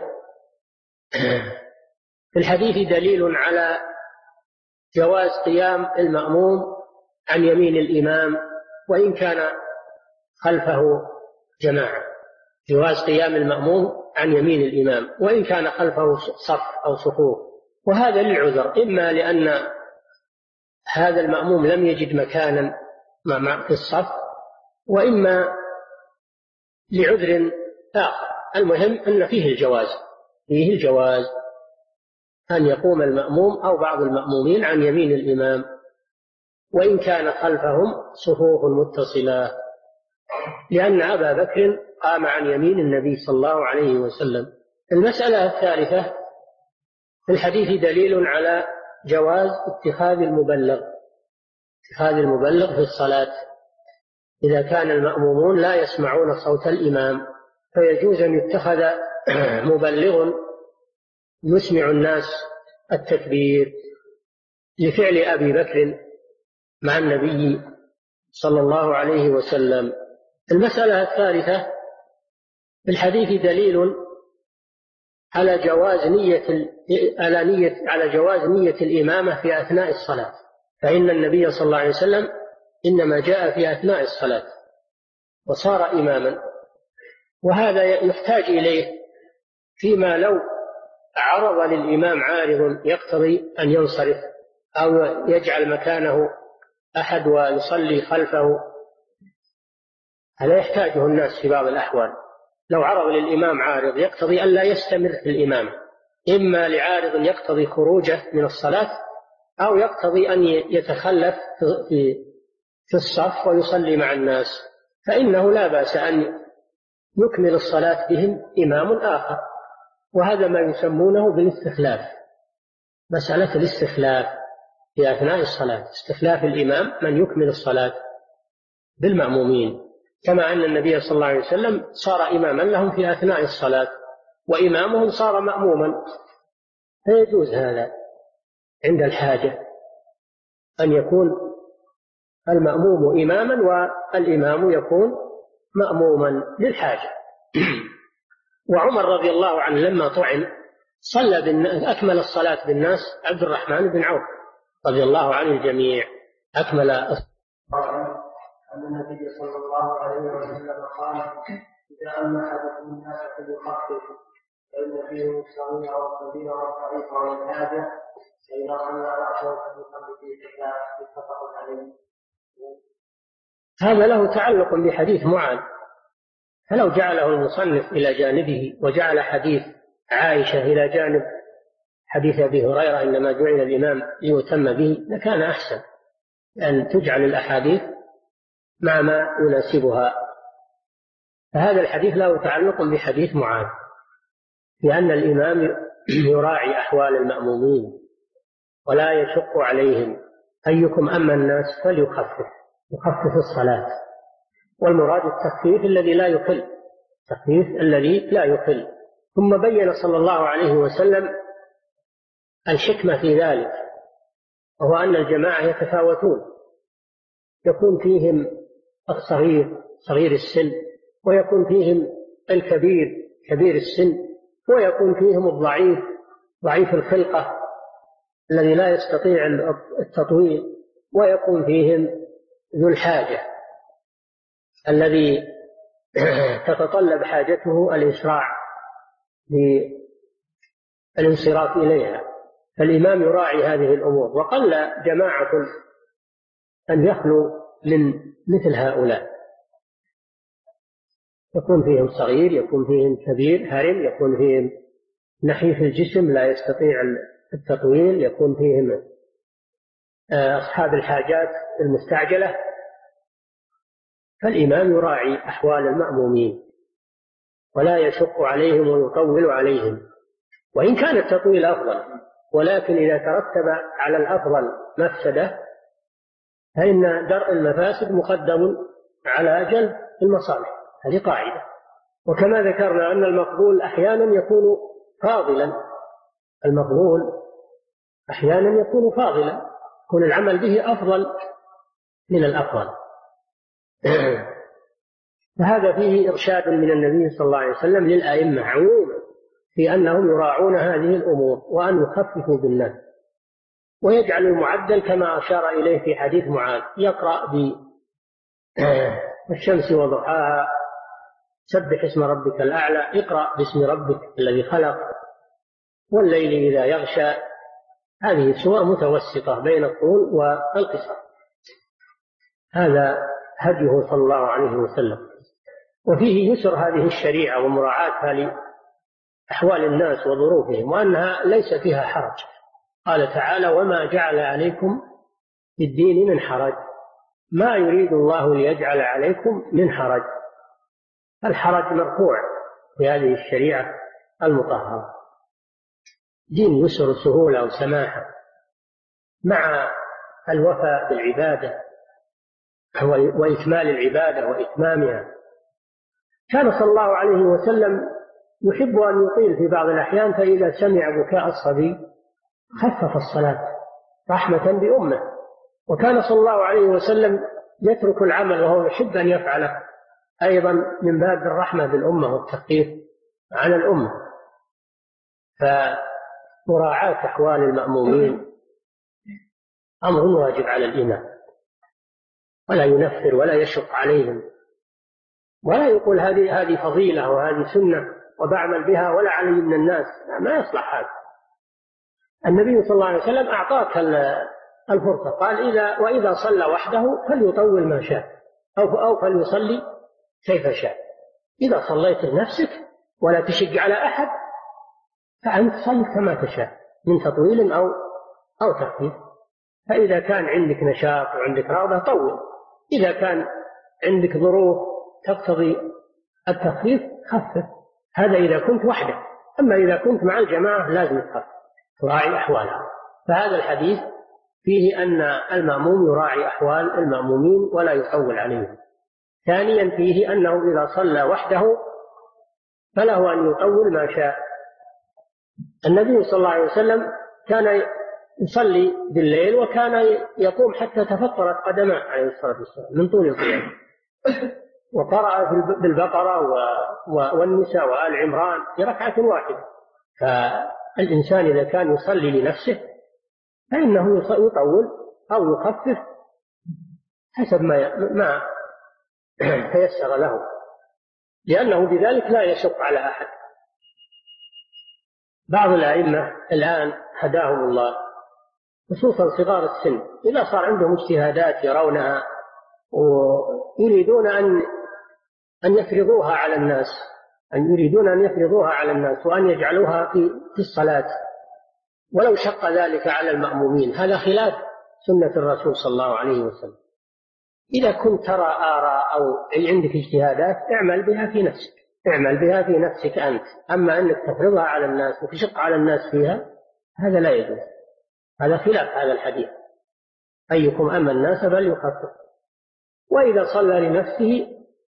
في الحديث دليل على جواز قيام المأموم عن يمين الإمام وإن كان خلفه جماعة. جواز قيام المأموم عن يمين الإمام وإن كان خلفه صف أو صفوف، وهذا للعذر: إما لأن هذا المأموم لم يجد مكانا في الصف، وإما لعذر آخر. المهم أن فيه الجواز أن يقوم المأموم أو بعض المأمومين عن يمين الإمام وإن كان خلفهم صفوف متصلة، لأن أبا بكر قام عن يمين النبي صلى الله عليه وسلم. المسألة الثالثة: في الحديث دليل على جواز اتخاذ المبلغ في الصلاة. إذا كان المأمومون لا يسمعون صوت الإمام فيجوز أن يتخذ مبلغ يسمع الناس التكبير، لفعل أبي بكر مع النبي صلى الله عليه وسلم. المسألة الثالثة: في الحديث دليل على جواز نية الإمامة في أثناء الصلاة، فإن النبي صلى الله عليه وسلم إنما جاء في أثناء الصلاة وصار إماما، وهذا يحتاج إليه فيما لو عرض للإمام عارض يقتضي أن ينصرف أو يجعل مكانه أحد ويصلي خلفه. هذا يحتاجه الناس في بعض الأحوال. لو عرض للإمام عارض يقتضي أن لا يستمر في الإمام، إما لعارض يقتضي خروجه من الصلاة أو يقتضي أن يتخلف في الصف ويصلي مع الناس، فإنه لا بأس أن يكمل الصلاة بهم إمام آخر، وهذا ما يسمونه بالاستخلاف. مسألة الاستخلاف في أثناء الصلاة، استخلاف الإمام من يكمل الصلاة بالمأمومين، كما أن النبي صلى الله عليه وسلم صار إماما لهم في أثناء الصلاة وإمامهم صار مأموما، فيجوز هذا عند الحاجة أن يكون المأموم إماما والإمام يكون مأموما للحاجة. وعمر رضي الله عنه لما طعن أكمل الصلاة بالناس عبد الرحمن بن عوف رضي الله عن الجميع، أكمل أن النبي صلى الله عليه وسلم قال: إذا أما أحدكم الناس فليخفف، فإن فيهم الصغير والكبير والضعيف والحاجة، فإذا صلى رأسه فليصلي في زكاة. متفق عليه. هذا له تعلق بحديث معاذ، فلو جعله المصنف إلى جانبه وجعل حديث عائشة إلى جانب حديث أبي هريرة إنما جعل الإمام ليتم به لكان أحسن، أن تجعل الأحاديث مع ما يناسبها. فهذا الحديث له تعلق بحديث معاذ، لأن الإمام يراعي أحوال المأمومين ولا يشق عليهم. أيكم أما الناس فليخفف الصلاة، والمراد التخفيف الذي لا يقل. ثم بين صلى الله عليه وسلم الحكمة في ذلك، وهو أن الجماعة يتفاوتون، يكون فيهم الصغير صغير السن، ويكون فيهم الكبير كبير السن، ويكون فيهم الضعيف ضعيف الخلقة الذي لا يستطيع التطويل، ويكون فيهم ذو الحاجة الذي تتطلب حاجته الإسراع بالانصراف إليها. فالإمام يراعي هذه الأمور، وقل جماعة أن يخلو من مثل هؤلاء، يكون فيهم صغير، يكون فيهم كبير هرم، يكون فيهم نحيف الجسم لا يستطيع التطويل، يكون فيهم أصحاب الحاجات المستعجلة، فالإمام يراعي أحوال المأمومين ولا يشق عليهم ويطول عليهم، وإن كان التطويل أفضل، ولكن إذا ترتب على الأفضل مفسدة فإن درء المفاسد مقدم على جلب المصالح، هذه قاعدة. وكما ذكرنا أن المفضول أحيانا يكون فاضلا، المفضول أحيانا يكون فاضلا، يكون العمل به أفضل من الأفضل. فهذا فيه إرشاد من النبي صلى الله عليه وسلم للأئمة عموما في أنهم يراعون هذه الأمور وأن يخففوا بالناس، ويجعل المعدل كما أشار إليه في حديث معاذ، يقرأ بالشمس وضحاها، سبح اسم ربك الأعلى، اقرأ باسم ربك الذي خلق، والليل إذا يغشى. هذه سور متوسطة بين الطول والقصر، هذا هديه صلى الله عليه وسلم. وفيه يسر هذه الشريعة ومراعاتها لأحوال الناس وظروفهم، وأنها ليس فيها حرج. قال تعالى: وما جعل عليكم في الدين من حرج، ما يريد الله ليجعل عليكم من حرج. الحرج مرفوع في هذه الشريعة المطهرة، دين يسر سهولة وسماحة مع الوفاء بالعبادة وإكمال العبادة وإتمامها. كان صلى الله عليه وسلم يحب أن يطيل في بعض الأحيان، فإذا سمع بكاء الصبي خفف الصلاة رحمة بأمه. وكان صلى الله عليه وسلم يترك العمل وهو يحب أن يفعله أيضا من باب الرحمة بالأمة والتخفيف عن الأمة. فمراعاة أحوال المأمومين أمر واجب على الإمام، ولا ينفر ولا يشق عليهم، ولا يقول هذه فضيلة وهذه سنة وبعمل بها ولا علي من الناس، ما يصلح هذا. النبي صلى الله عليه وسلم أعطاك الفرصة، قال: وإذا صلى وحده فليطول ما شاء أو فليصلي كيف شاء. إذا صليت لنفسك ولا تشق على أحد فأنت صل كما تشاء من تطويل أو تخفيف. فإذا كان عندك نشاط وعندك رغبة طول، إذا كان عندك ظروف تقتضي التخفيف خفف، هذا إذا كنت وحدك. أما إذا كنت مع الجماعة لازم تخفف تراعي أحوالها. فهذا الحديث فيه أن المأموم يراعي أحوال المأمومين ولا يطول عليهم. ثانيا فيه أنه إذا صلى وحده فله أن يطول ما شاء. النبي صلى الله عليه وسلم كان يصلي بالليل وكان يقوم حتى تفطرت قدماه عليه الصلاة والسلام من طول القيام، وقرأ بالبقرة والنساء وآل عمران في ركعة واحدة. فالإنسان إذا كان يصلي لنفسه فإنه يطول أو يخفف حسب ما تيسر له، لأنه بذلك لا يشق على أحد. بعض الأئمة الآن هداهم الله خصوصا صغار السن، إذا صار عندهم اجتهادات يرونها ويريدون أن يفرضوها على الناس، وأن يجعلوها في الصلاة ولو شق ذلك على المأمومين، هذا خلاف سنة الرسول صلى الله عليه وسلم. إذا كنت ترى آراء أو عندك اجتهادات اعمل بها في نفسك أنت، أما أنك تفرضها على الناس وتشق على الناس فيها هذا لا يجوز، هذا خلاف هذا الحديث: أيكم أما الناس فليخفف. وإذا صلى لنفسه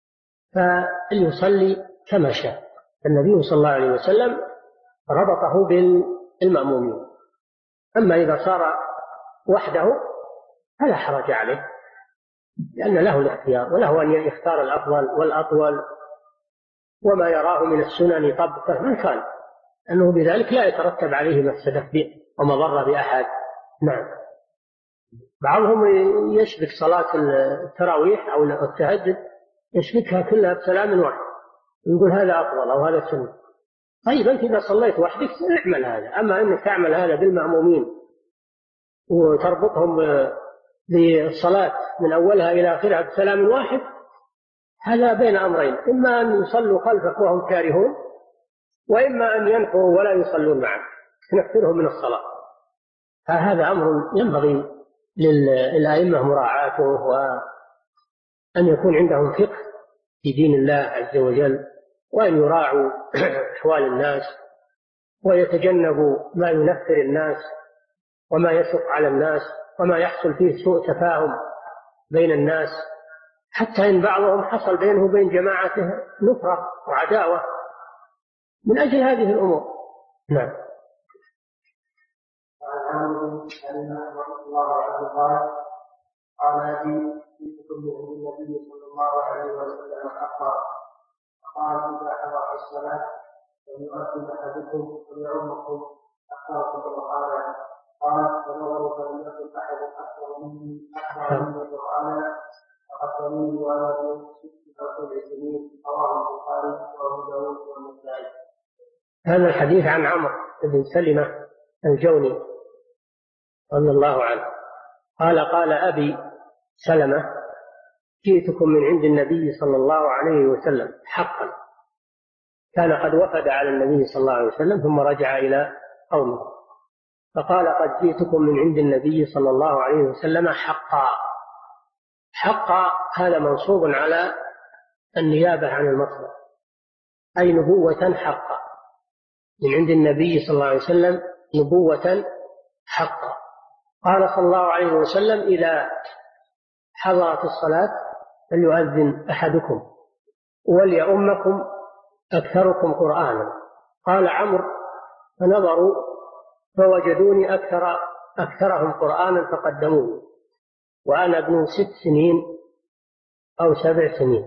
فليصلي كما شاء. النبي صلى الله عليه وسلم ربطه بالمأمومين. أما إذا صار وحده فلا حرج عليه، لأن له الاختيار وله أن يختار الأفضل والأطول وما يراه من السنن يطبقه من كان، أنه بذلك لا يترتب عليه مفسدة ومضر بأحد. نعم. بعضهم يشبك صلاة التراويح أو التهجد يشبكها كلها بسلام واحد، يقول هذا أفضل أو هذا سنة. طيب أنت إذا صليت وحدك اعمل هذا، أما أنك تعمل هذا بالمأمومين وتربطهم بالصلاة من أولها إلى آخرها بسلام واحد، هذا بين أمرين: إما أن يصلوا خلفك وهم كارهون، وإما أن ينفروا ولا يصلون معك نكثرهم من الصلاة. فهذا أمر ينبغي للأئمة مراعاته، وأن يكون عندهم فقه في دين الله عز وجل، وأن يراعوا أحوال الناس، ويتجنبوا ما ينفر الناس وما يشق على الناس وما يحصل فيه سوء تفاهم بين الناس، حتى إن بعضهم حصل بينه وبين جماعته نفرة وعداوة من أجل هذه الأمور. نعم. قال أبي جئتكم من عند النبي صلى الله عليه وسلم حقا، قال إذا حضر الصلاة فليؤذن أحدكم وليعمكم أخاكم قرآنا، قال فنظروا فلم يكن أحد أكثر مني قرآنا فقتلوني وأنا ابن 6 أو 7 سنين، رواه البخاري وأبو داود والنسائي. هذا الحديث عن عمرو بن سلمة الجوني رضي الله عنه قال قال أبي سلمة جئتكم من عند النبي صلى الله عليه وسلم حقا، كان قد وفد على النبي صلى الله عليه وسلم ثم رجع إلى قومه، فقال قد جئتكم من عند النبي صلى الله عليه وسلم حقا. حقا هذا منصوب على النيابة عن المصدر، أي نبوة حقا، من عند النبي صلى الله عليه وسلم نبوة حقا. قال صلى الله عليه وسلم إذا حضرت الصلاة فليؤذن أحدكم وليؤمكم أكثركم قرآنا. قال عمرو فنظروا فوجدوني أكثرهم قرآنا فقدموني وأنا ابن 6 سنين أو 7 سنين.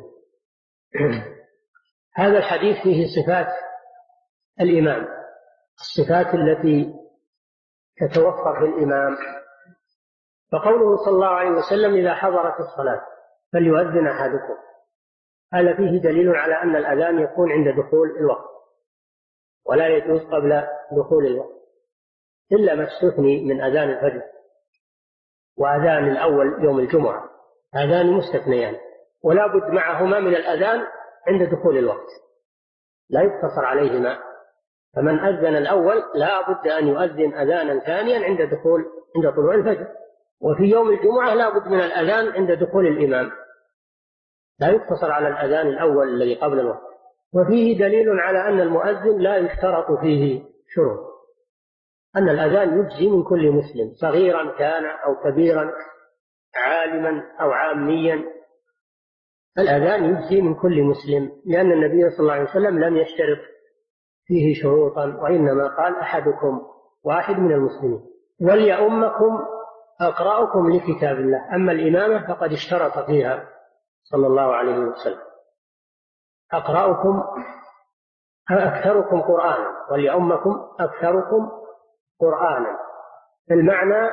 هذا الحديث فيه صفات الإمام، الصفات التي تتوفر في الإمام. فقوله صلى الله عليه وسلم إذا حضرت الصلاة فليؤذن أحدكم، هذا فيه دليل على أن الأذان يكون عند دخول الوقت، ولا يجوز قبل دخول الوقت، إلا ما استثني من أذان الفجر وأذان الأول يوم الجمعة، أذان مستثنيان، ولا بد معهما من الأذان عند دخول الوقت، لا يقتصر عليهما. فمن أذن الأول لا بد أن يؤذن أذانا ثانيا عند طلوع الفجر. وفي يوم الجمعة لا بد من الأذان عند دخول الإمام، لا يقتصر على الأذان الأول الذي قبل الوقت. وفيه دليل على أن المؤذن لا يشترط فيه شروط، أن الأذان يجزي من كل مسلم صغيرا كان أو كبيرا، عالما أو عاميا، الأذان يجزي من كل مسلم، لأن النبي صلى الله عليه وسلم لم يشترط فيه شروطا، وإنما قال أحدكم، واحد من المسلمين، وليؤمكم أقرأكم لكتاب الله. أما الإمامة فقد اشترط فيها صلى الله عليه وسلم أقرأكم أكثركم قرآنا، وليؤمكم أكثركم قرآنا. المعنى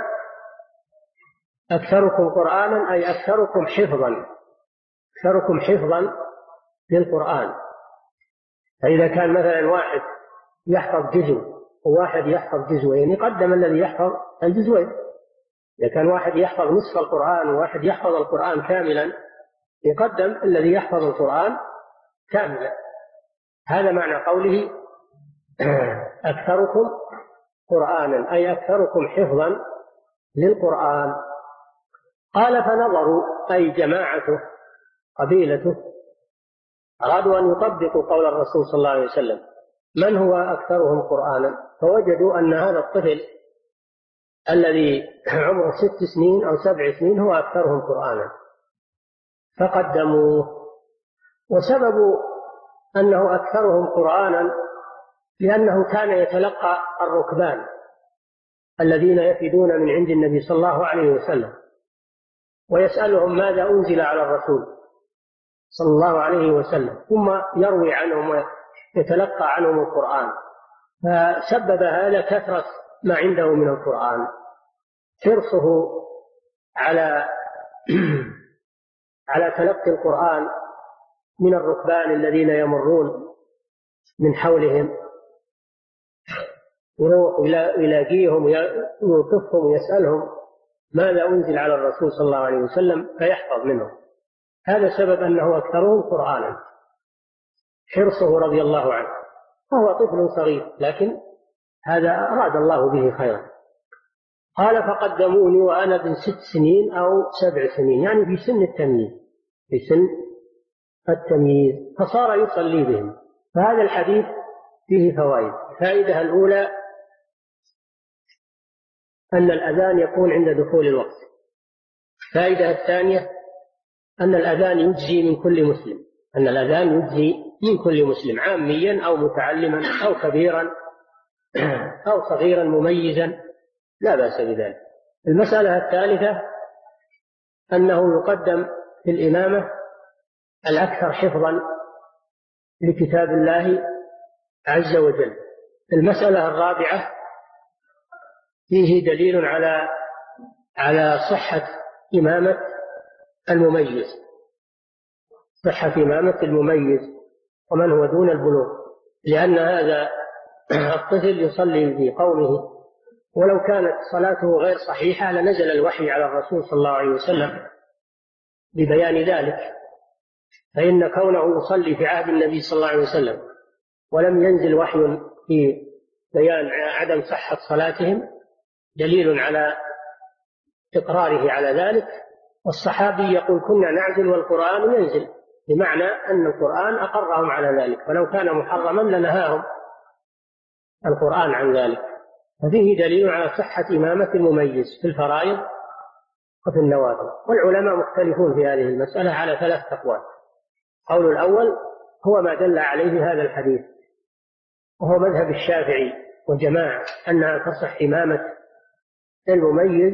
أكثركم قرآنا أي أكثركم حفظا، أكثركم حفظا للقرآن. فإذا كان مثلا واحد يحفظ جزء وواحد يحفظ جزئين يقدم الذي يحفظ الجزئين. إذا كان واحد يحفظ نصف القرآن وواحد يحفظ القرآن كاملا يقدم الذي يحفظ القرآن كاملا. هذا معنى قوله أكثركم قرآنا أي أكثركم حفظا للقرآن. قال فنظروا أي جماعته قبيلته أرادوا أن يطبقوا قول الرسول صلى الله عليه وسلم من هو أكثرهم قرآنا، فوجدوا أن هذا الطفل الذي عمره 6 سنين أو 7 سنين هو أكثرهم قرآنا فقدموه. وسبب أنه أكثرهم قرآنا لأنه كان يتلقى الركبان الذين يفدون من عند النبي صلى الله عليه وسلم ويسألهم ماذا أنزل على الرسول صلى الله عليه وسلم، ثم يروي عنهم ويتلقى عنهم القرآن، فسبب هذا كثرة ما عنده من القرآن، حرصه على تلقي القرآن من الركبان الذين يمرون من حولهم، يروح يلاقيهم ويوقفهم ويسألهم ماذا أنزل على الرسول صلى الله عليه وسلم فيحفظ منهم. هذا سبب أنه أكثرهم قرآنا، حرصه رضي الله عنه. وهو طفل صغير لكن هذا أراد الله به خيرا. قال فقدموني وأنا بن 6 سنين أو 7 سنين، يعني في سن التمييز، في سن التمييز، فصار يصلي بهم. فهذا الحديث فيه فوائد. الفائدة الأولى أن الأذان يكون عند دخول الوقت. الفائدة الثانية أن الأذان يجزي من كل مسلم، أن الأذان يجزي من كل مسلم عاميا أو متعلما أو كبيرا أو صغيرا مميزا، لا بأس بذلك. المسألة الثالثة أنه يقدم في الإمامة الأكثر حفظا لكتاب الله عز وجل. المسألة الرابعة فيه دليل على صحة إمامة المميز، صحة إمامة المميز ومن هو دون البلوغ، لأن هذا الطفل يصلي في قومه، ولو كانت صلاته غير صحيحة لنزل الوحي على الرسول صلى الله عليه وسلم ببيان ذلك. فإن كونه يصلي في عهد النبي صلى الله عليه وسلم ولم ينزل وحي في بيان عدم صحة صلاتهم دليل على إقراره على ذلك. والصحابي يقول كنا نعزل والقرآن ينزل، بمعنى أن القرآن أقرهم على ذلك، ولو كان محرما لنهاهم القرآن عن ذلك. ففيه دليل على صحة إمامة المميز في الفرائض وفي النوافل. والعلماء مختلفون في هذه المسألة على 3 أقوال. القول الأول هو ما دل عليه هذا الحديث، وهو مذهب الشافعي وجماعة أنها تصح إمامة المميز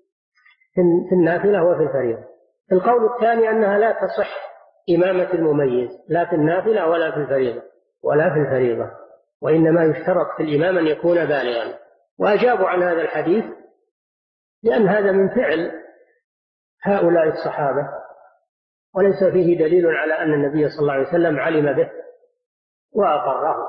في النافلة وفي الفريضة. القول الثاني أنها لا تصح إمامة المميز لا في النافلة ولا في الفريضة وإنما يشترط في الإمام أن يكون بالغا. وأجابوا عن هذا الحديث لأن هذا من فعل هؤلاء الصحابة، وليس فيه دليل على أن النبي صلى الله عليه وسلم علم به وأقره،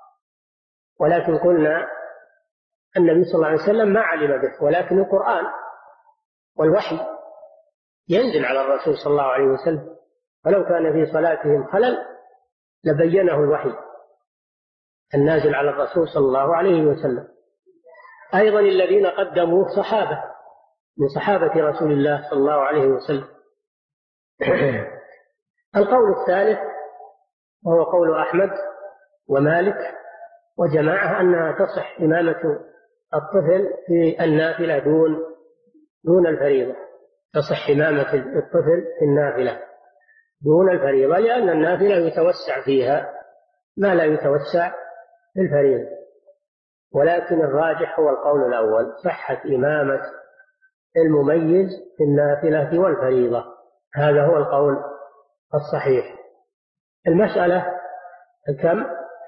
ولكن قلنا النبي صلى الله عليه وسلم ما علم به، ولكن القرآن والوحي ينزل على الرسول صلى الله عليه وسلم، فلو كان في صلاتهم خلل لبينه الوحي النازل على الرسول صلى الله عليه وسلم. أيضا الذين قدموا صحابة من صحابة رسول الله صلى الله عليه وسلم. القول الثالث وهو قول أحمد ومالك وجماعة أنها تصح إمامة الطفل في النافلة دون الفريضة، تصح إمامة الطفل في النافلة دون الفريضة، لأن النافلة يتوسع فيها ما لا يتوسع في الفريضة. ولكن الراجح هو القول الأول، صحة إمامة المميز في النافلة والفريضة، هذا هو القول الصحيح. المسألة الكم؟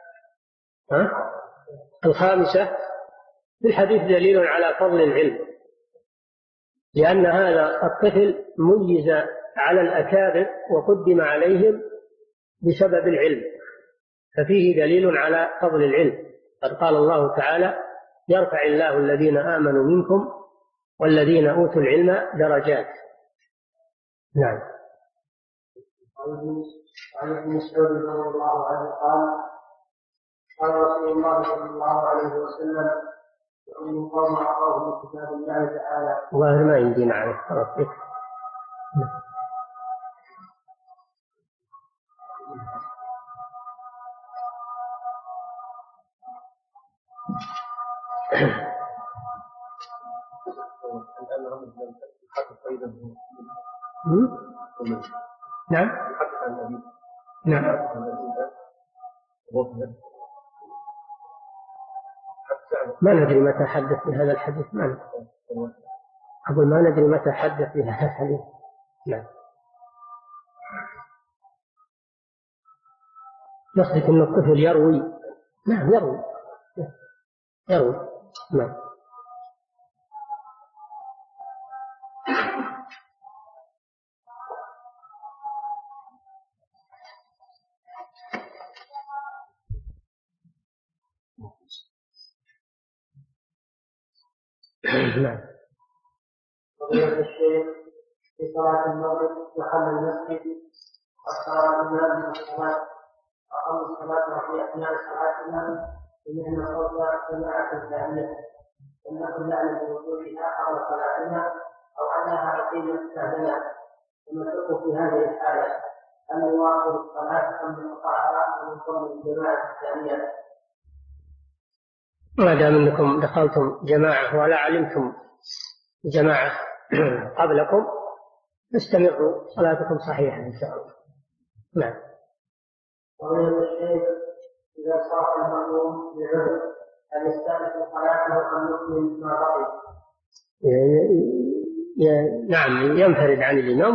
الخامسة، في الحديث دليل على فضل العلم، لأن هذا الطفل ميز على الأكابر وقدم عليهم بسبب العلم، ففيه دليل على فضل العلم. قد قال الله تعالى يرفع الله الذين آمنوا منكم والذين أوتوا العلم درجات. نعم. عن ابن مسعود رضي الله عنه قال رسول الله صلى الله عليه وسلم يؤمن قوم أعطاهم كتاب الله تعالى. الله ما يمدينا عليه ربك. نعم نعم. ما ندري متى حدث بهذا الحديث، ما ندري. أقول ما ندري متى حدث بهذا الحديث. نعم. يصدق أن الطفل يروي. نعم يروي. نعم. نعم. فضيلة الشيخ في صلاة المغرب دخل المسجد وصار الإمام من الصلاة أقام الصلاة وفي أثناء صلاة الإمام سمعنا صوت جماعة ثانية لم نكن نعلم بوجودها قبل صلاتنا أو أنها أقيمت بعدنا، ونترك في هذه الحالة أن نواصل الصلاة أم نقطعها ونصلي الجماعة الثانية؟ ما دام أنكم دخلتم جماعة ولا علمتم جماعة قبلكم استمروا، صلاتكم صحيحة إن شاء الله. نعم. ومن الشيخ إذا صار المأموم بعذر هل يستأنف صلاته أم يكمل ما بقي؟ نعم، ينفرد عن الإمام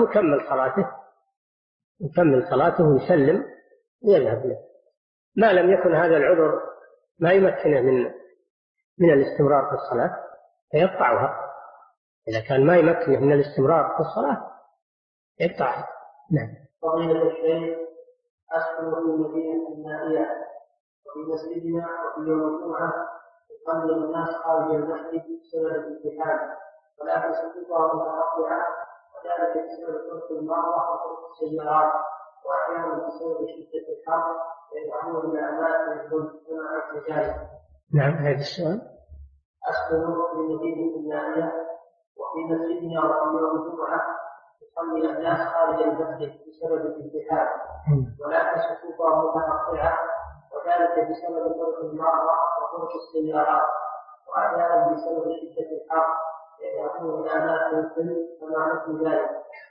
ويكمل صلاته ويسلم ويذهب له، ما لم يكن هذا العذر ما يمكنه من الاستمرار في الصلاة فيقطعها. إذا كان ما يمكنه من الاستمرار في الصلاة يقطعها. نعم. فضيلة الشيخ، أسكن في مدينة نائية وفي مسجدنا وفي يوم الجمعة يصلي الناس خارج المسجد بسبب الازدحام، ولكن سقوطها متقطعة، وذلك بسبب طرق المرضى وطرق السيارات، وأحيانا بسبب شدة الحر يدعون إلى أماكن الظلم كما عرفت ذلك. نعم، هذا السؤال. أسكن في مدينة نائية وفي مسجدنا وفي يوم الجمعة يصلي الناس خارج المسجد بسبب الازدحام، ولكن سقوطها متقطعة، وذلك بسبب طرق المرضى وطرق السيارات، وأحيانا بسبب شدة الحر يدعون إلى أماكن الظلم كما عرفت ذلك.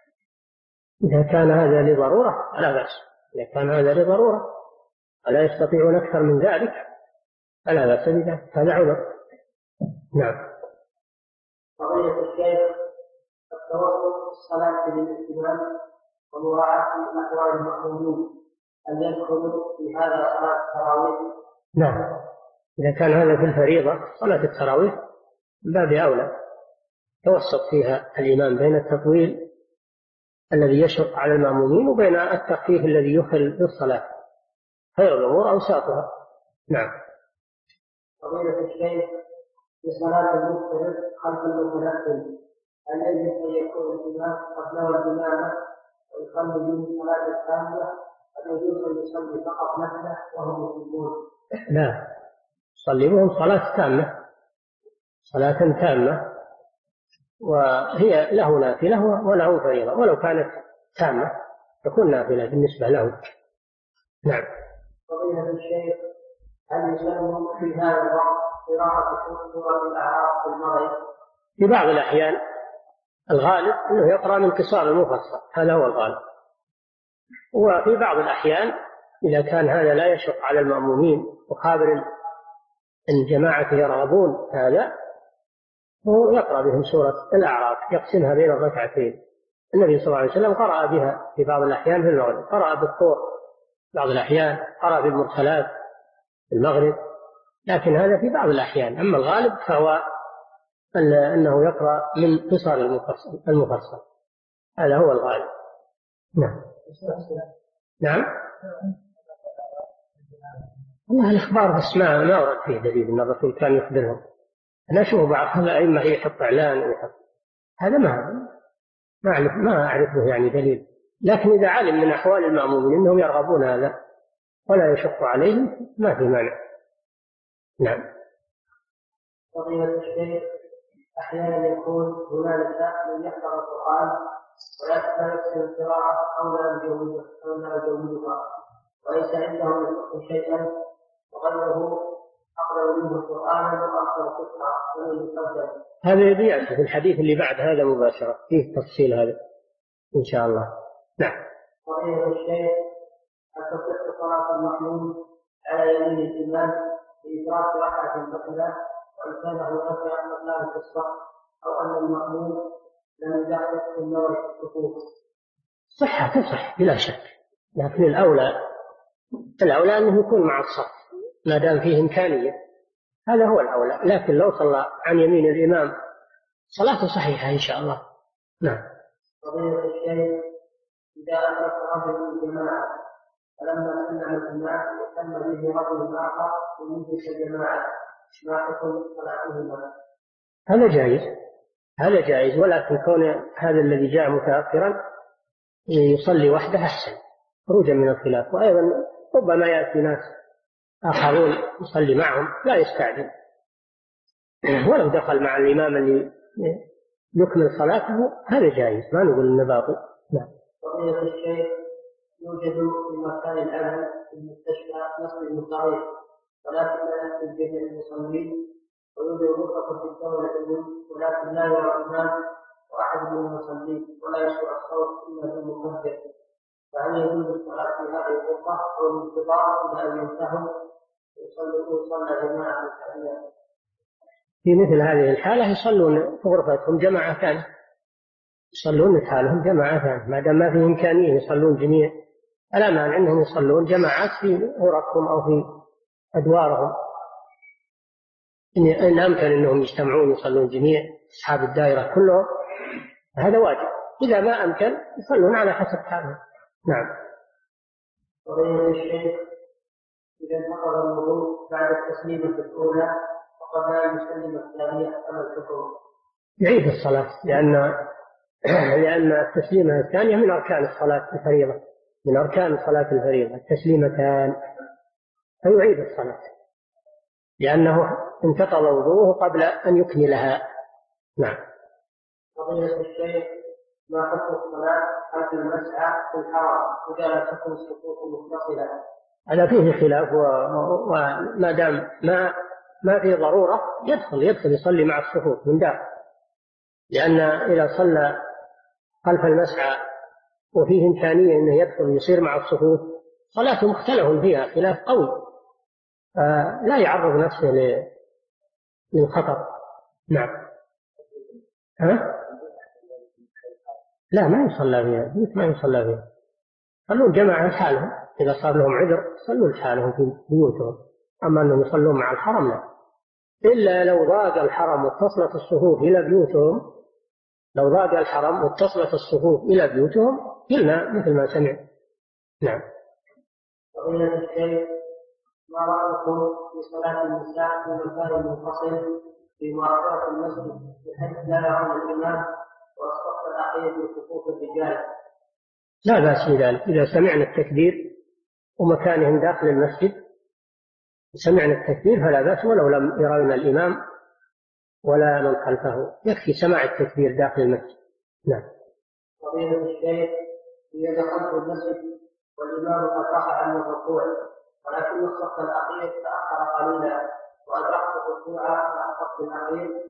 إذا كان هذا لضرورة فلا بأس، إذا كان هذا لضرورة ولا يستطيعون أكثر من ذلك فلا بأس بذلك، هذا عذر. نعم. قضية الشيخ، التوسط في الصلاة للإمام ومراعاة أحوال المأمومين هل يدخل في هذا صلاة التراويح؟ نعم، إذا كان هذا في الفريضة صلاة التراويح من باب أولى توسط فيها الإمام بين التطويل الذي يشق على المأمومين وبين التخفيف الذي يخل بالصلاة، خير الأمور أوساطها. نعم. قضية الشيخ، في صلاة المفترض خلف المتنفل هل يجب أن يكون الإمام قد نوى الإمامة ويصلي به صلاة الكاملة أم يجوز أن يصلي فقط نفله وهم مسلمون؟ لا، يصلي بهم صلاة تامة، صلاة تامة، وهي له نافلة وله فريضة، ولو كانت تامة تكون نافلة بالنسبة له. نعم. قضية الشيخ، هل يسلم في هذا الوقت قراءة سورة الأعراف في المغرب؟ في بعض الأحيان الغالب أنه يقرأ من قصار المفصل، هذا هو الغالب. وفي بعض الأحيان إذا كان هذا لا يشق على المأمومين وخابر الجماعة يرغبون هذا هو يقرأ بهم سورة الأعراف، يقسمها بين الركعتين. النبي صلى الله عليه وسلم قرأ بها في بعض الأحيان في المغرب، قرأ بالطور بعض الأحيان، قرأ بالمرسلات في المغرب، لكن هذا في بعض الأحيان. أما الغالب فهو أنه يقرأ من قصار المفصل، هذا هو الغالب. نعم. نعم. والله الإخبار بس ما ورد فيه دليل أن الرسول كان يخبرهم. أنا أشوف بعض الأئمة يحط إعلان ويحط، هذا ما أعرفه يعني دليل، لكن إذا علم من أحوال المأمومين أنهم يرغبون هذا ولا يشق عليهم ما في مانع. نعم. فضيلة الشيخ، أحيانا يكون هنالك من يحفظ القرآن ويحسن القراءة أو لا يجوزها وليس عنده من الحكم شيئا وغيره أقرأ منه القرآن وأقرأ فقها ومن يقدم. هذا يبيع في الحديث اللي بعد هذا مباشرة فيه تفصيل هذا إن شاء الله. نعم. فضيلة الشيخ، هل تصح صلاة المأموم على يمين الإمام بإدراك ركعة البقية وإن كان هناك مكان في الصف أو أن المأموم لم يدعك في النظر في الصفوف؟ صحة تصح بلا شك، لكن الأولى أنه يكون مع الصف ما دام فيه إمكانية، هذا هو الأولى. لكن لو صلى عن يمين الإمام صلاته صحيحة إن شاء الله. نعم. فضيلة الشيخ، إذا أدرك رجل الجماعة فلما سلم الإمام وسلم به رجل آخر ومجلس الجماعة ما حكم صلاتهما؟ هذا جائز، ولكن كون هذا الذي جاء متأخرا يصلي وحده أحسن خروجا من الخلاف، وأيضا ربما يأتي ناس آخرون يصلي معهم لا يستعجل. ولو دخل مع الإمام اللي يكمل صلاته هذا جائز، ما نقول إنه باطل. نعم. فضيلة الشيخ، يوجد في مكان الأمن في المستشفى مسجد صغير ولكن لا يكفي جميع المصلين، ويوجد غرفة في الدولة ولكن لا يرى الإمام وأحد من المصلين ولا يسمع الصوت إلا بالمكبر، فهل يجوز الصلاة في هذه الغرفة أو الانتظار إلى أن ينتهوا ويصلى جماعة التحيات؟ في مثل هذه الحالة يصلون في غرفتهم جماعتان، يصلون لحالهم جماعتان ما دام ما في إمكانية يصلون جميع، ألا مانع أنهم يصلون جماعات في غرفهم أو في أدوارهم، إن أمكن أنهم يجتمعون يصلون جميع أصحاب الدائرة كلهم هذا واجب، إذا ما أمكن يصلون على حسب حالهم. نعم. فضيلة الشيخ، إذا انتقض الوضوء بعد التسليمة الأولى وقد لا يسلم الثانية أم الحكم؟ يعيد الصلاة لأن التسليمة الثانية من أركان الصلاة الفريضة، من أركان صلاة الفريضة التسليمتان، فيعيد الصلاة لأنه انتقض وضوءه قبل أن يكملها. نعم. فضيلة الشيخ، ما حكم الصلاة خلف المسعى في الحرم إذا لم تكن الصفوف متصلة؟ هذا فيه خلاف، وما دام ما في ضرورة يدخل يصلي مع الصفوف من داخل، لأن إذا صلى خلف المسعى وفيه إمكانية أنه يدخل يصير مع الصفوف صلاته مختلف فيها خلاف قوي، لا يعرض نفسه للخطر. نعم. لا ما يصلى فيها، ما يصلى فيها، صلوا جماعة لحالهم، إذا صار لهم عذر صلوا لحالهم في بيوتهم، أما أنهم يصلون مع الحرم لا، إلا لو ضاق الحرم واتصلت الصفوف إلى بيوتهم، لو ضاق الحرم واتصلت الصفوف إلى بيوتهم قلنا مثل ما سمع. نعم. فضيلة الشيخ، ما رأيكم في صلاة النساء في مكان منفصل في مؤخرة المسجد بحيث لا يرون الإمام والصف الأخير من صفوف الرجال؟ لا بأس بذلك، إذا سمعنا التكبير ومكانهم داخل المسجد سمعنا التكبير فلا بأس، ولو لم يرون الإمام ولا من خلفه، يكفي سماع التكبير داخل المسجد. نعم. فضيلة الشيخ، إذا دخلت المسجد والإمام قد رفع من الركوع ولكن الصف الأخير تأخر قليلا وأدركت الركوع مع الصف الأخير